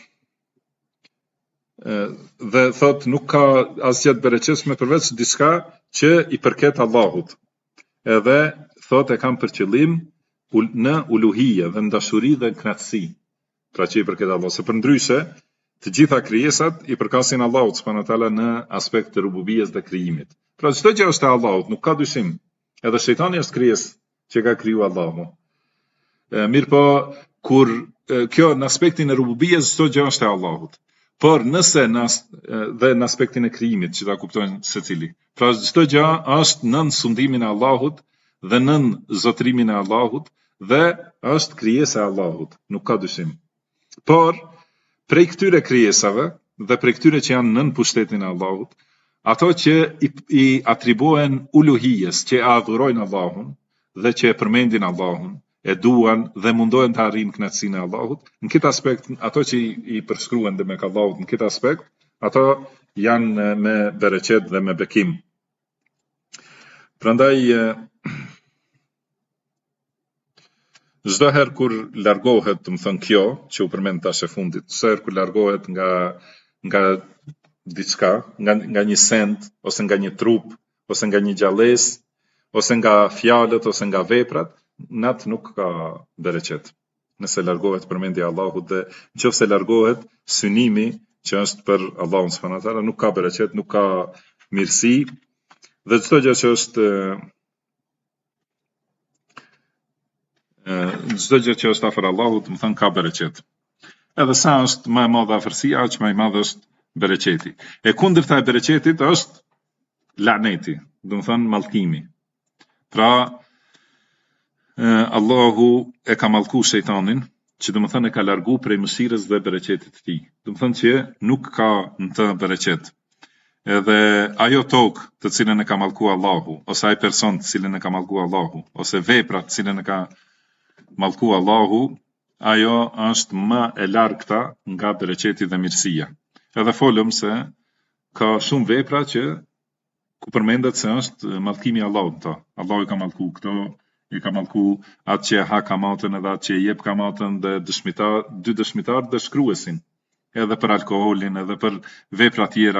dhe thot nuk ka asgjë të bereqetshme përveç diçka që i përket Allahut. Edhe thot e kam për qëllim në uluhije dhe në dashuri dhe në kënaqësi. Pra që i përket Allahut. Se përndryshe, të gjitha krijesat i përkasin Allahut subhanahu wa taala në aspekt të rububijes dhe krijimit. Pra çdo gjë është e Allahut, nuk ka dyshim. Edhe shejtani është krijesë që ka kriju Allahu. Mirë po, kur kjo në aspektin e rububijes çdo gjë është e Allahut. Por nëse dhe në aspektin e krijimit, që ta kuptojnë secili. Pra çdo gjë është nën sundimin e Allahut dhe nën zotrimin e Allahut dhe është krijesë e Allahut, nuk ka dyshim. Por prej këtyre krijesave dhe prej këtyre që janë nën pushtetin e Allahut, ato që i atribuohen uluhijes, që adhurojnë Allahun dhe që e përmendin Allahun, e duan dhe mundohen të arrijnë kënaqësinë e Allahut, në këtë aspekt ato që i përshkruhen dhe me Allahut në këtë aspekt, ato janë me bereqet dhe me bekim. Prandaj çdo herë kur largohet, do të thënë kjo që u përmend tash e fundit, çdo herë kur largohet nga diçka, nga një send ose nga një trup ose nga një gjallësë ose nga fjalët ose nga veprat, natë nuk ka bereqet. Nëse largohet përmendja e Allahut dhe nëse largohet synimi që është për Allahun subhanahu wa taala, nuk ka bereqet, nuk ka mirësi dhe çdo gjë që është afër Allahut, do të thënë ka bereqet. Edhe sa është më e madhe afërsia, aq më i madh është bereqeti. E kundërta e bereqetit është laneti, do të thënë mallkimi. Pra Allahu e ka mallku shejtanin që do më thënë e ka largu prej mëshirës dhe bereqetit të tij. Do më thënë që nuk ka në të bereqet. Edhe ajo tokë të cilën e ka mallku Allahu, ose ai person të cilën e ka mallku Allahu, ose vepra të cilën e ka mallku Allahu, ajo është më e largëta nga bereqeti dhe mirësia. Edhe folëm se ka shumë vepra që ku përmendet se është mallkimi i Allahut to. Allahu i ka mallku këto, i ka mallku atë që ha kamatën edhe atë që jep kamatën dhe dy dëshmitar dhe shkruesin, edhe për alkoolin, edhe për vepra tjera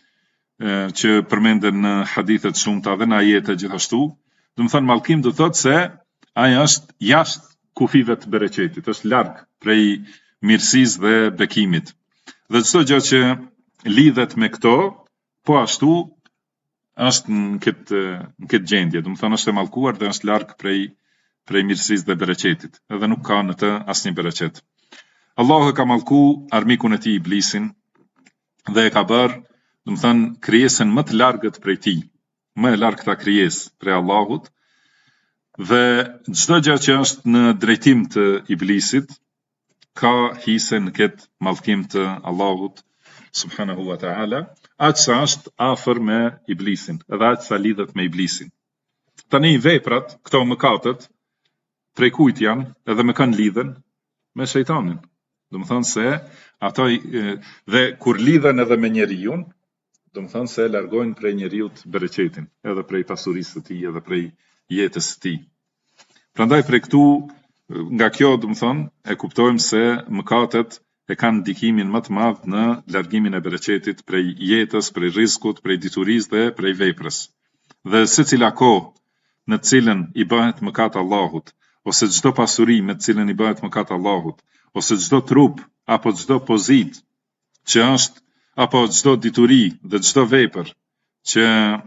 që përmenden në hadithet shumëta dhe në ajete gjithashtu. Do të thënë mallkim do thotë se ai është jashtë kufive të bereqetit, është larg prej mirësisë dhe bekimit. Dhe çdo gjë që lidhet me këto, po ashtu është në këtë gjendje, do të thonë është e mallkuar dhe është larg prej mirësisë dhe bereqetit, edhe nuk ka në të asnjë bereqet. Allahu ka mallku armikun e tij Iblisin dhe e ka bërë, do të thënë, krijesën më të largët prej tij, më e largëta krijesë prej Allahut, dhe çdo gjë që është në drejtim të Iblisit ka hise në këtë mallkim të Allahut subhanahu wa ta'ala, aq sa është afër me Iblisin, edhe aq sa lidhet me Iblisin. Tani veprat, këto mëkatet, prej kujt janë, edhe me kanë lidhen? Me shejtanin. Do të thonë se ato dhe kur lidhen edhe me njeriu, do të thonë se largojnë prej njeriut bereqetin, edhe prej pasurisë së tij, edhe prej jetës së tij. Prandaj prej këtu, nga kjo do të thonë, e kuptojmë se mëkatet e kanë ndikimin më të madh në largimin e bereqetit prej jetës, prej rrezikut, prej diturisë dhe prej veprës. Dhe secila kohë në të cilën i bëhet mëkat Allahut, ose çdo pasuri me të cilën i bëhet mëkat Allahut, ose çdo trup apo çdo pozitë që është, apo çdo dituri dhe çdo vepër që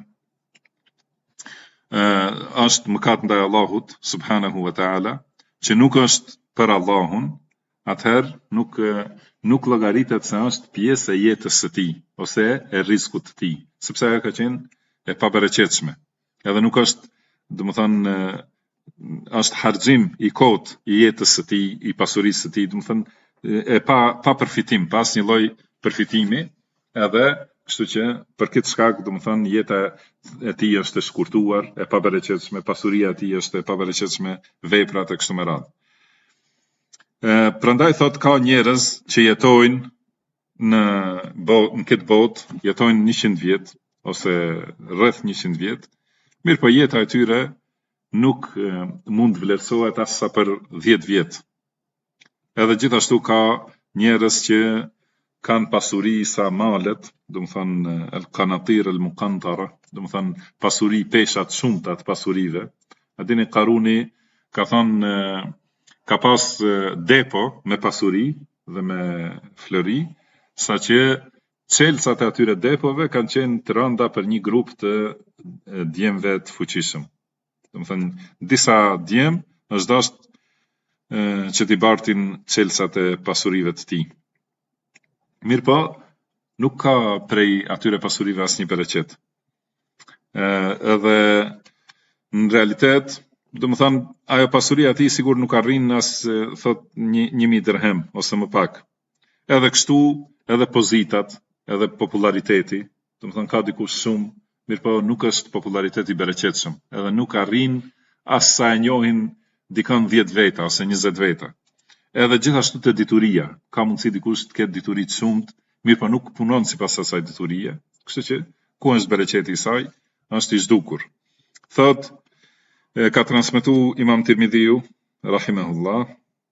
është mëkat ndaj Allahut subhanahu wa ta'ala, që nuk është për Allahun, atëherë nuk llogaritet se është pjesë e jetës së tij ose e rrezikut të tij, sepse ajo ka qenë e pabereqetshme. Edhe nuk është, do të thonë, është harxhim i kot i jetës së tij, i pasurisë së tij, do të thonë e pa përfitim, pa asnjë lloj përfitimi, edhe kështu që për këtë shkak, do të thonë, jeta e tij është e shkurtuar, e pabereqetshme, pasuria e tij është e pabereqetshme, veprat e kështu me radhë. Prandaj thot ka njerëz që jetojnë në këtë botë, jetojnë 100 vjet ose rreth 100 vjet, mirë po jeta e tyre nuk mund vlerësohet as sa për 10 vjet. Edhe gjithashtu ka njerëz që kanë pasuri sa malet, do të thonë el-qanatir el-muqantara, do të thonë pasuri peshat shumëta të pasurive. A dini Karuni ka thonë ka pas depo me pasuri dhe me flori, sa që çelësat e atyre depove kanë qenë të rënda për një grup të djemve të fuqishëm. Do të thënë, disa djem është dashur që t'i bartin çelësat e pasurive të tij. Mirë po, nuk ka prej atyre pasurive asnjë bereqet. Edhe në realitet, do të thonë, ajo pasuria e tij sigur nuk arrin as thot 1000 dirhem ose më pak. Edhe kështu, edhe pozitat, edhe populariteti, do të thonë ka dikush shumë, mirë po nuk është populariteti bereqetshëm, edhe nuk arrin as sa e njohin dikon 10 veta ose 20 veta. Edhe gjithashtu të dituria, ka mundësi dikush të ketë dituri të shumtë, mirë po nuk punon sipas asaj diturie. Kështu që ku është bereqeti i saj, është i zhdukur. Thot ka transmetu Imam Tirmidhiu, rahimahullah,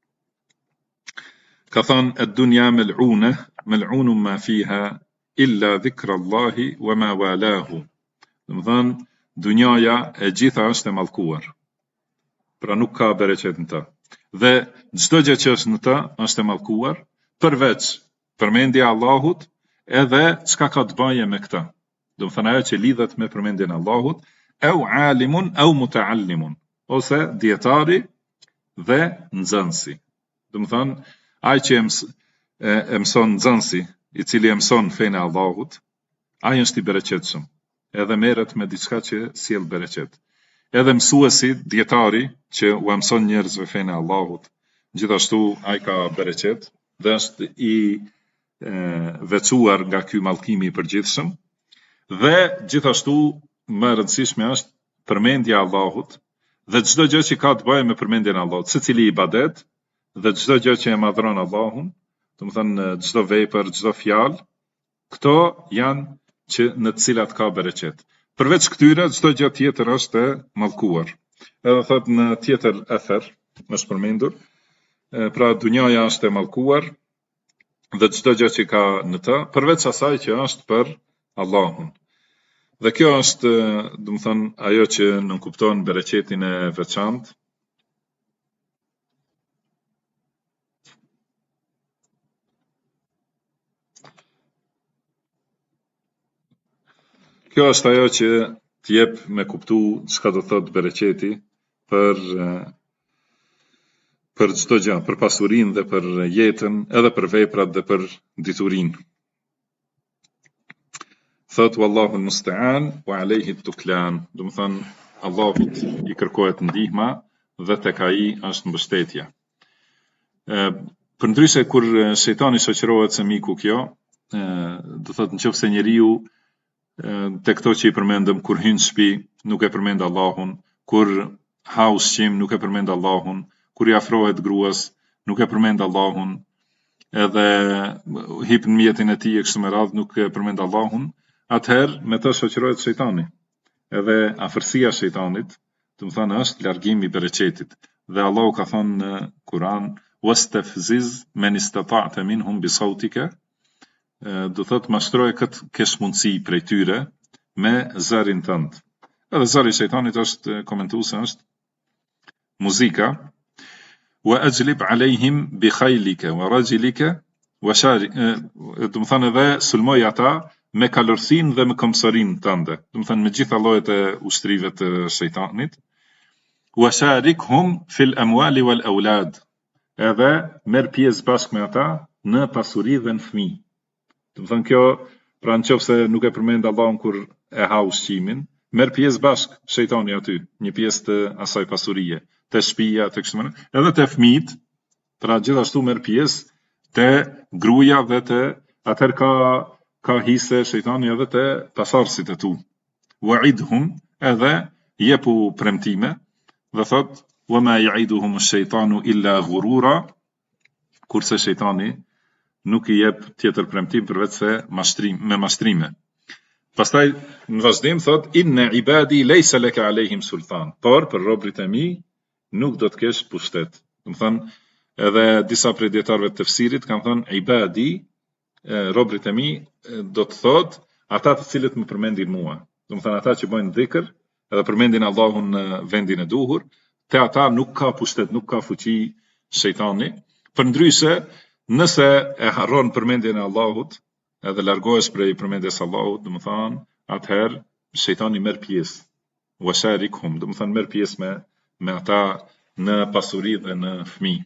ka thënë ad-dunya mal'unu ma fiha illa dhikra Allahi wa ma walahu. Do të thënë, dunjaja e gjitha është e mallkuar. Pra nuk ka bereqet në të. Dhe çdo gjë që është në të është e mallkuar, përveç përmendja e Allahut, edhe çka ka të bëjë me këtë. Do të thënë ajo që lidhet me përmendjen e Allahut, au alimun au mutaallimun, ose dietari dhe nxënësi. Do të thonë, ai që e mëson nxënësi, i cili e mëson fenë e Allahut, ai është i bereqetshëm, edhe merret me diçka që sjell bereqet. Edhe mësuesi, dietari që u mëson njerëzve fenë e Allahut, gjithashtu ai ka bereqet dhe është i veçuar nga ky mallkimi i përgjithshëm. Dhe gjithashtu më e rëndësishme është përmendja e Allahut dhe çdo gjë që ka të bëjë me përmendjen e Allahut, secili ibadet dhe çdo gjë që e madhron Allahun, domethënë çdo vepër, çdo fjalë, këto janë që në të cilat ka bereqet. Përveç këtyre, çdo gjë tjetër është e mallkuar. Edhe thot në tjetër ether, është përmendur, pra dunjaja është e mallkuar dhe çdo gjë që ka në të, përveç asaj që është për Allahun. Dhe kjo është, domethënë, ajo që nënkupton bereqetin e veçantë. Kjo është ajo që t'jep me kuptu çka do thot bereqeti për çdo gjë, për pasurinë dhe për jetën, edhe për veprat dhe për diturinë. Thot wallahu musta'an wa alayhi tuklan, do të thënë Allahut i kërkohet ndihma dhe tek ai është mbështetja. Përndryshe kur shejtani shoqërohet se miku kjo, do thotë nëse njeriu te këto që i përmendëm, kur hyn në shtëpi nuk e përmend Allahun, kur ha ushqim nuk e përmend Allahun, kur i afrohet gruas nuk e përmend Allahun, edhe hip në mjetin e tij e kështu me radhë nuk e përmend Allahun, atëherë me të shoqërohet shejtani. Edhe afërsia e shejtanit, do të thënë është largimi i bereqetit. Dhe Allahu ka thënë në Kur'an: "Wastafziz man istata'ta minhum bi sautika", do thot mashtroje këtë kesh mundësi prej tyre me zërin tënd. Edhe zëri i shejtanit është komentuese, është muzika. Wa ajlib alejhim bi khaylika wa rajlika wa shari, do të thënë edhe sulmoj ata me kalorësinë dhe me komsorinë tënde, do të thënë me gjitha llojet e ushtrive të shejtanit. Wa sharikhum fil amwali wal aulad, edhe merr pjesë bashkë me ata në pasuri dhe në fëmijë. Do të thënë kjo, pra nëse nuk e përmend Allahun kur e ha ushqimin, merr pjesë bashkë shejtani aty, një pjesë të asaj pasurie, te shtëpia, te kështu me radhë, edhe te fëmijët, pra gjithashtu merr pjesë te gruaja dhe te atëherë ka hise shejtani edhe te pasardhësit e tu. Wa'idhum, edhe jepu premtime, dhe thot wa ma ya'iduhum ash-shaytanu illa ghurura, kurse shejtani nuk i jep tjetër premtim përveç se mashtrime. Pastaj në vazhdim thot inna ibadi laysa laka alehim sultan, por për robrit e mi nuk do të kesh pushtet. Do të thënë edhe disa prej dietarëve të tefsirit kanë thënë ibadi, robrit e mi, do të thot ata të cilët më përmendin mua. Do të thënë ata që bëjnë dhikr edhe përmendin Allahun në vendin e duhur, te ata nuk ka pushtet, nuk ka fuqi shejtani. Përndryshe, nëse e harron përmendjen e Allahut, edhe largohesh prej përmendjes Allahut, do të thënë, atëherë shejtani merr pjesë. Wa sharikhum, do të thënë merr pjesë me ata në pasuri dhe në fëmijë.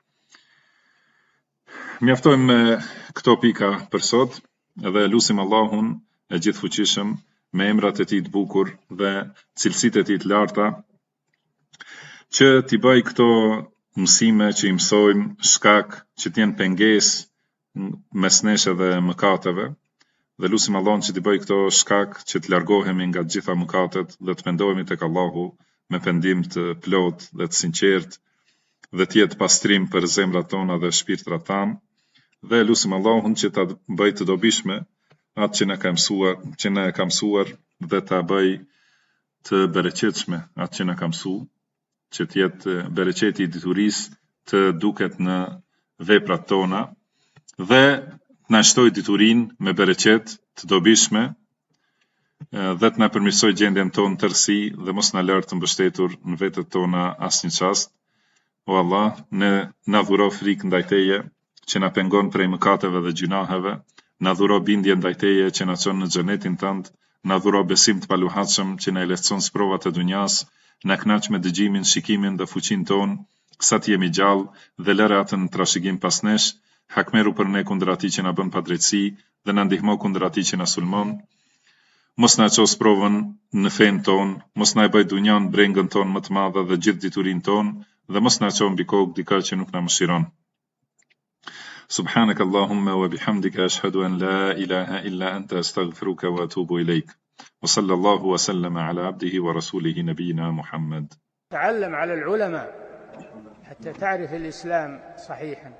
Mjaftojmë me këto pika për sot, edhe lutim Allahun e gjithfuqishëm me emrat e tij të bukur dhe cilësitë e tij të larta, që t'i bëj këto mësime që i mësojmë shkak që t'jenë pengesë mes nesh dhe mëkateve, dhe lutim Allahun që t'i bëj këto shkak që të largohemi nga të gjitha mëkatet dhe të pendohemi tek Allahu me pendim të plot dhe të sinqert, dhe të jetë pastrim për zemrat tona dhe shpirtrat tan, dhe lutim Allahun që ta bëj të dobishme atë që na ka mësuar, dhe ta bëj të bereqetshme atë që na ka mësuar, që të jetë bereqeti i diturisë të duket në veprat tona dhe të na shtoj diturinë me bereqet të dobishme dhe të na përmirësoj gjendjen tonë tërësi dhe mos na lër të mbështetur në vetët tona asnjë çast. O Allah, na dhuro frikë ndaj Teje që na pengon prej mëkateve dhe gjunaheve, na dhuro bindje ndaj Teje që na çon në xhenetin tënd, na dhuro besim të paluhatshëm që na lehtëson provat e dunjas, na kënaq me dëgjimin, shikimin dhe fuqinë tonë, sa të jemi gjallë dhe lëre atë në trashëgim pas nesh, hakmeru për ne kundër atij që na bën padrejtësi dhe na ndihmo kundër atij që na sulmon. Mos na ços provën në fen tonë, mos na e bëj dunjan brengën tonë më të madhe dhe gjithë diturinë tonë, dhe mos na çon mbi kokë dikë që nuk na mëshiron. Subhanak Allahumma wa bihamdika ashhadu an la ilaha illa anta astaghfiruka wa atubu ilayk. Wa sallallahu wa sallama ala abdihi wa rasulihi nabiyyina Muhammad. تعلم على العلماء حتى تعرف الإسلام صحيحا.